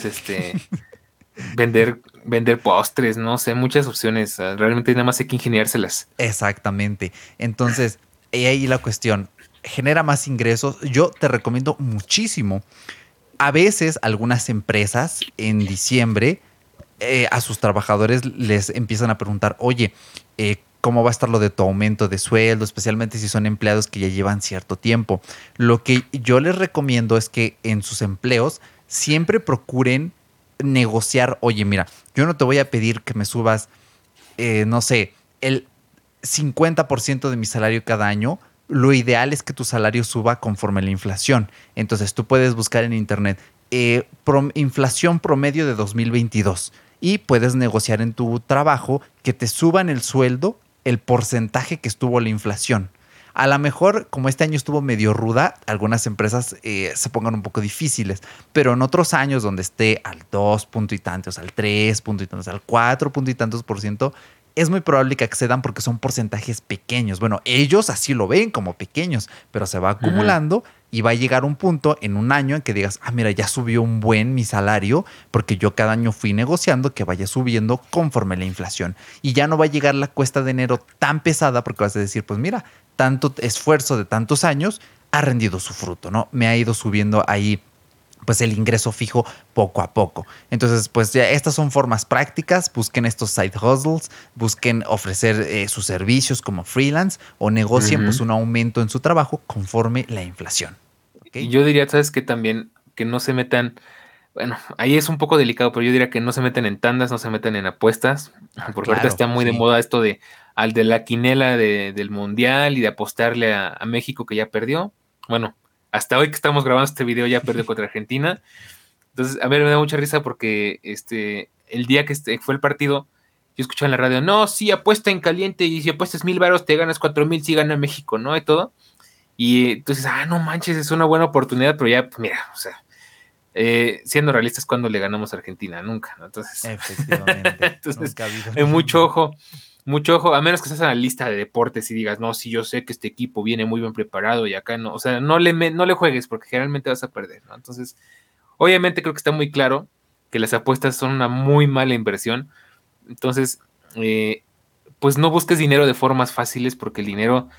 vender postres, no sé, muchas opciones. Realmente nada más hay que ingeniárselas. Exactamente. Entonces, ahí la cuestión, genera más ingresos. Yo te recomiendo muchísimo. A veces algunas empresas en diciembre a sus trabajadores les empiezan a preguntar, oye, ¿cómo va a estar lo de tu aumento de sueldo? Especialmente si son empleados que ya llevan cierto tiempo. Lo que yo les recomiendo es que en sus empleos siempre procuren negociar, oye, mira, yo no te voy a pedir que me subas, no sé, el 50% de mi salario cada año. Lo ideal es que tu salario suba conforme la inflación. Entonces tú puedes buscar en internet inflación promedio de 2022 y puedes negociar en tu trabajo que te suban el sueldo el porcentaje que estuvo la inflación. A lo mejor, como este año estuvo medio ruda, algunas empresas se pongan un poco difíciles, pero en otros años donde esté al 2 punto y tantos, al 3 punto y tantos, al 4 punto y tantos por ciento, es muy probable que accedan porque son porcentajes pequeños. Bueno, ellos así lo ven como pequeños, pero se va Ujú. acumulando y va a llegar un punto en un año en que digas, ah, mira, ya subió un buen mi salario porque yo cada año fui negociando que vaya subiendo conforme la inflación. Y ya no va a llegar la cuesta de enero tan pesada porque vas a decir, pues mira, tanto esfuerzo de tantos años ha rendido su fruto, ¿no? Me ha ido subiendo ahí pues el ingreso fijo poco a poco. Entonces, pues ya estas son formas prácticas. Busquen estos side hustles, busquen ofrecer sus servicios como freelance o negocien pues Ujú. un aumento en su trabajo conforme la inflación. ¿Ok? Y yo diría, ¿sabes qué? También que no se metan, bueno, ahí es un poco delicado, pero yo diría que no se metan en tandas, no se metan en apuestas, Ah, porque ahorita claro, está muy de sí. moda esto de al de la quinela del mundial y de apostarle a México que ya perdió. Bueno, hasta hoy que estamos grabando este video ya perdió contra Argentina. Entonces, a ver, me da mucha risa porque el día que fue el partido, yo escuchaba en la radio, no, sí, apuesta en caliente y si apuestas 1,000 varos te ganas 4,000 si gana México, ¿no? Y todo. Y entonces, no manches, es una buena oportunidad, pero ya, pues, mira, o sea, siendo realistas, cuando le ganamos a Argentina? Nunca, ¿no? Entonces, Efectivamente. entonces Nunca ha habido hay ninguno. mucho ojo, a menos que seas analista de deportes y digas, no, sí, yo sé que este equipo viene muy bien preparado y acá no, o sea, no le juegues porque generalmente vas a perder, ¿no? Entonces, obviamente creo que está muy claro que las apuestas son una muy mala inversión, entonces, eh, pues no busques dinero de formas fáciles porque el dinero,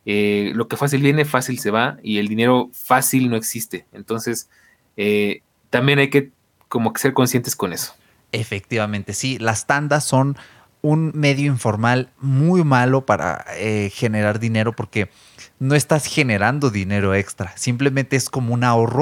lo que fácil viene, fácil se va y el dinero fácil no existe. Entonces, eh, también hay que como que ser conscientes con eso. Efectivamente, sí, las tandas son un medio informal muy malo para generar dinero porque no estás generando dinero extra, simplemente es como un ahorro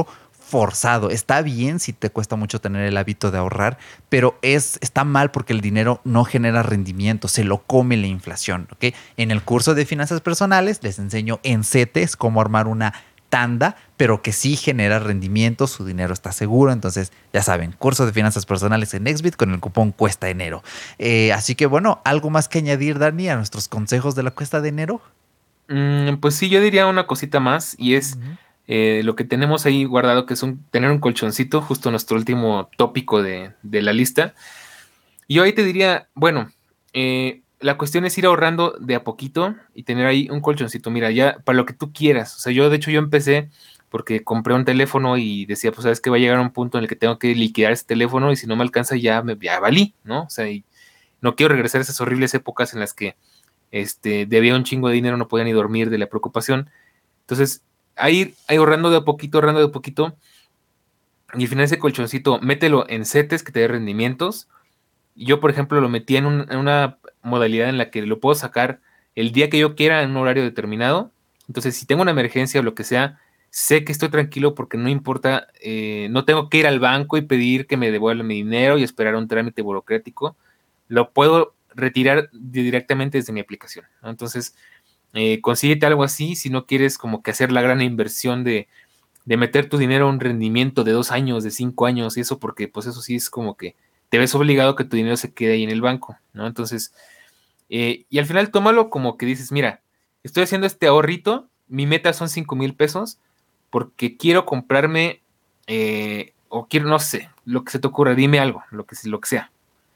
forzado. Está bien si te cuesta mucho tener el hábito de ahorrar, pero está mal porque el dinero no genera rendimiento, se lo come la inflación, ¿ok? En el curso de finanzas personales les enseño en CETES cómo armar una tanda, pero que sí genera rendimiento, su dinero está seguro. Entonces, ya saben, curso de finanzas personales en Nextbit con el cupón Cuesta Enero. Así que bueno, ¿algo más que añadir, Dani, a nuestros consejos de la cuesta de enero? Pues sí, yo diría una cosita más y es Ujú. lo que tenemos ahí guardado, que es tener un colchoncito, justo nuestro último tópico de la lista. Y yo ahí te diría, bueno, la cuestión es ir ahorrando de a poquito y tener ahí un colchoncito, mira, ya para lo que tú quieras. O sea, yo de hecho yo empecé porque compré un teléfono y decía, pues sabes que va a llegar a un punto en el que tengo que liquidar ese teléfono y si no me alcanza ya valí, ¿no? O sea, y no quiero regresar a esas horribles épocas en las que debía un chingo de dinero, no podía ni dormir de la preocupación. Entonces, ahí ahorrando de a poquito, y al final ese colchoncito, mételo en CETES que te dé rendimientos. Yo, por ejemplo, lo metí en una modalidad en la que lo puedo sacar el día que yo quiera en un horario determinado. Entonces, si tengo una emergencia o lo que sea, sé que estoy tranquilo porque no importa, no tengo que ir al banco y pedir que me devuelvan mi dinero y esperar un trámite burocrático. Lo puedo retirar directamente desde mi aplicación, ¿no? Entonces, consíguete algo así si no quieres como que hacer la gran inversión de meter tu dinero a un rendimiento de 2 años, de 5 años y eso, porque pues eso sí es como que te ves obligado a que tu dinero se quede ahí en el banco, ¿no? Entonces, y al final tómalo como que dices, mira, estoy haciendo este ahorrito, mi meta son 5,000 pesos porque quiero comprarme, o quiero, no sé, lo que se te ocurra, dime algo, lo que sea.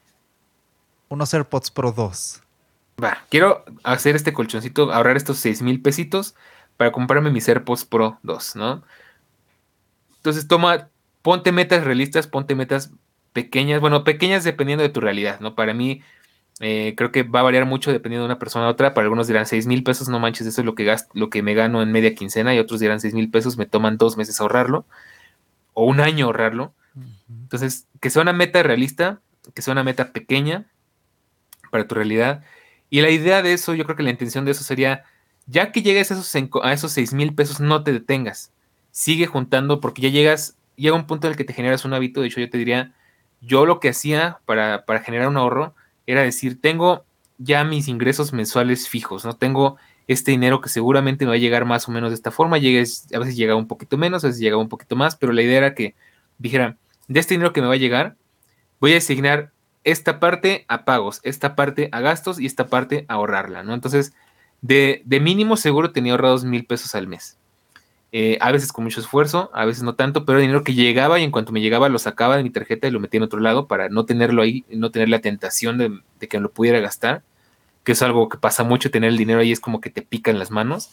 Unos AirPods Pro 2. Va, quiero hacer este colchoncito, ahorrar estos 6,000 pesitos para comprarme mis AirPods Pro 2, ¿no? Entonces ponte metas realistas, ponte metas pequeñas, bueno, pequeñas dependiendo de tu realidad, ¿no? Para mí, creo que va a variar mucho dependiendo de una persona a otra. Para algunos dirán 6,000 pesos, no manches, eso es lo que me gano en media quincena, y otros dirán 6,000 pesos, me toman 2 meses ahorrarlo, o un año ahorrarlo. Ujú. Entonces, que sea una meta realista, que sea una meta pequeña para tu realidad. Y la idea de eso, yo creo que la intención de eso sería, ya que llegues a esos 6,000 pesos, no te detengas. Sigue juntando porque llega un punto en el que te generas un hábito. De hecho, yo te diría, yo lo que hacía para generar un ahorro era decir, tengo ya mis ingresos mensuales fijos, ¿no? Tengo este dinero que seguramente me va a llegar más o menos de esta forma. A veces llega un poquito menos, a veces llega un poquito más, pero la idea era que dijera, de este dinero que me va a llegar, voy a asignar esta parte a pagos, esta parte a gastos y esta parte a ahorrarla, ¿no? Entonces, de mínimo seguro tenía ahorrados 1,000 pesos al mes. A veces con mucho esfuerzo, a veces no tanto, pero era dinero que llegaba y en cuanto me llegaba lo sacaba de mi tarjeta y lo metía en otro lado para no tenerlo ahí, no tener la tentación de que lo pudiera gastar, que es algo que pasa mucho, tener el dinero ahí es como que te pican las manos.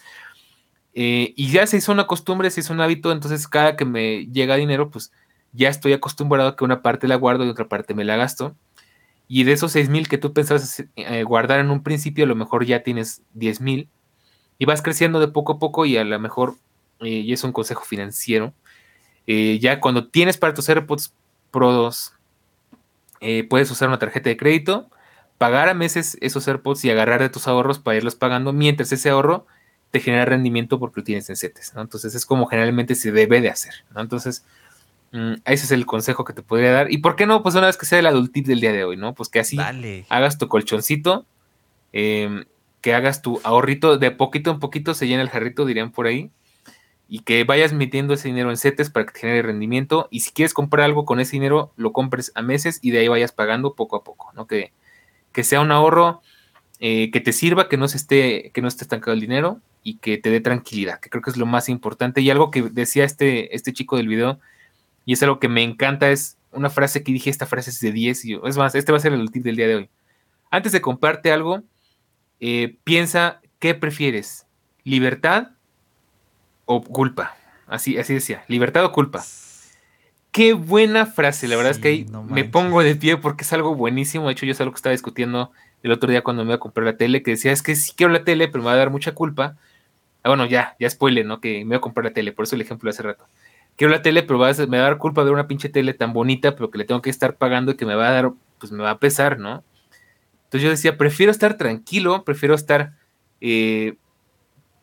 Y ya se hizo una costumbre, se hizo un hábito, entonces cada que me llega dinero, pues ya estoy acostumbrado a que una parte la guardo y otra parte me la gasto. Y de esos 6,000 que tú pensabas guardar en un principio, a lo mejor ya tienes 10,000 y vas creciendo de poco a poco y a lo mejor, y es un consejo financiero, ya cuando tienes para tus AirPods Pro 2, puedes usar una tarjeta de crédito, pagar a meses esos AirPods y agarrar de tus ahorros para irlos pagando mientras ese ahorro te genera rendimiento porque lo tienes en CETES, ¿no? Entonces es como generalmente se debe de hacer, ¿no? Entonces, ese es el consejo que te podría dar. ¿Y por qué no? Pues una vez que sea el adult tip del día de hoy, ¿no? Pues que así Dale. hagas tu colchoncito, eh, que hagas tu ahorrito de poquito en poquito, se llena el jarrito, dirían por ahí, y que vayas metiendo ese dinero en CETES para que te genere rendimiento. Y si quieres comprar algo con ese dinero, lo compres a meses y de ahí vayas pagando poco a poco, ¿no? Que sea un ahorro que te sirva, que no esté estancado el dinero y que te dé tranquilidad, que creo que es lo más importante. Y algo que decía este chico del video, y es algo que me encanta, es una frase que dije, esta frase es de 10 es más, este va a ser el tip del día de hoy. Antes de comprarte algo, piensa qué prefieres, libertad o culpa. Así decía, libertad o culpa. Qué buena frase, la verdad es que Sí, ahí no me pongo manches. de pie porque es algo buenísimo. De hecho, yo es algo que estaba discutiendo el otro día cuando me iba a comprar la tele, que decía, es que sí quiero la tele, pero me va a dar mucha culpa. Bueno, ya spoiler, ¿no? Que me voy a comprar la tele, por eso el ejemplo de hace rato. Quiero la tele, pero me va a dar culpa ver una pinche tele tan bonita, pero que le tengo que estar pagando y que me va a dar, pues me va a pesar, ¿no? Entonces yo decía, prefiero estar tranquilo, prefiero estar eh,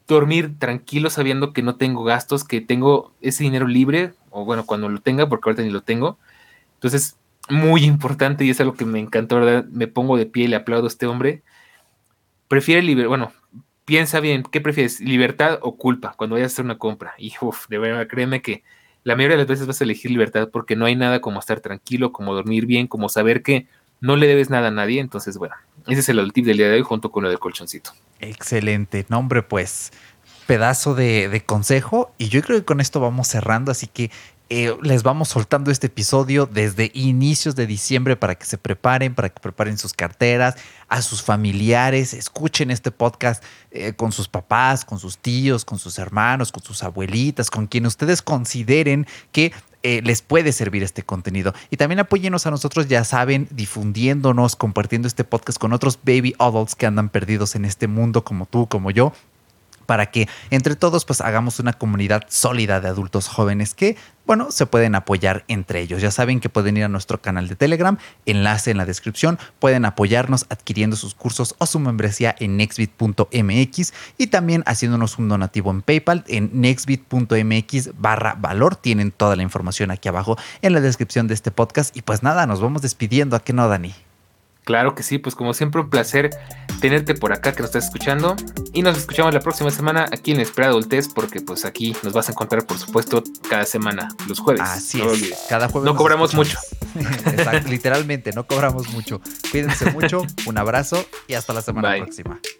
dormir tranquilo sabiendo que no tengo gastos, que tengo ese dinero libre, o bueno, cuando lo tenga, porque ahorita ni lo tengo. Entonces, muy importante y es algo que me encantó, ¿verdad? Me pongo de pie y le aplaudo a este hombre. Bueno, piensa bien, ¿qué prefieres? ¿Libertad o culpa cuando vayas a hacer una compra? Y de verdad, créeme que la mayoría de las veces vas a elegir libertad porque no hay nada como estar tranquilo, como dormir bien, como saber que no le debes nada a nadie. Entonces, bueno, ese es el tip del día de hoy junto con lo del colchoncito. Excelente. No, hombre, pues pedazo de consejo y yo creo que con esto vamos cerrando, así que les vamos soltando este episodio desde inicios de diciembre para que se preparen, para que preparen sus carteras, a sus familiares, escuchen este podcast con sus papás, con sus tíos, con sus hermanos, con sus abuelitas, con quien ustedes consideren que les puede servir este contenido. Y también apóyenos a nosotros, ya saben, difundiéndonos, compartiendo este podcast con otros baby adults que andan perdidos en este mundo como tú, como yo, para que entre todos pues hagamos una comunidad sólida de adultos jóvenes que, bueno, se pueden apoyar entre ellos. Ya saben que pueden ir a nuestro canal de Telegram, enlace en la descripción, pueden apoyarnos adquiriendo sus cursos o su membresía en nextbit.mx y también haciéndonos un donativo en PayPal en nextbit.mx/valor. Tienen toda la información aquí abajo en la descripción de este podcast y pues nada, nos vamos despidiendo. ¿A qué no, Dani? Claro que sí, pues como siempre un placer tenerte por acá que nos estás escuchando y nos escuchamos la próxima semana aquí en Espera Adultez porque pues aquí nos vas a encontrar por supuesto cada semana, los jueves. Así es, cada jueves no cobramos mucho. Exacto, literalmente, no cobramos mucho. Cuídense mucho, un abrazo y hasta la semana próxima.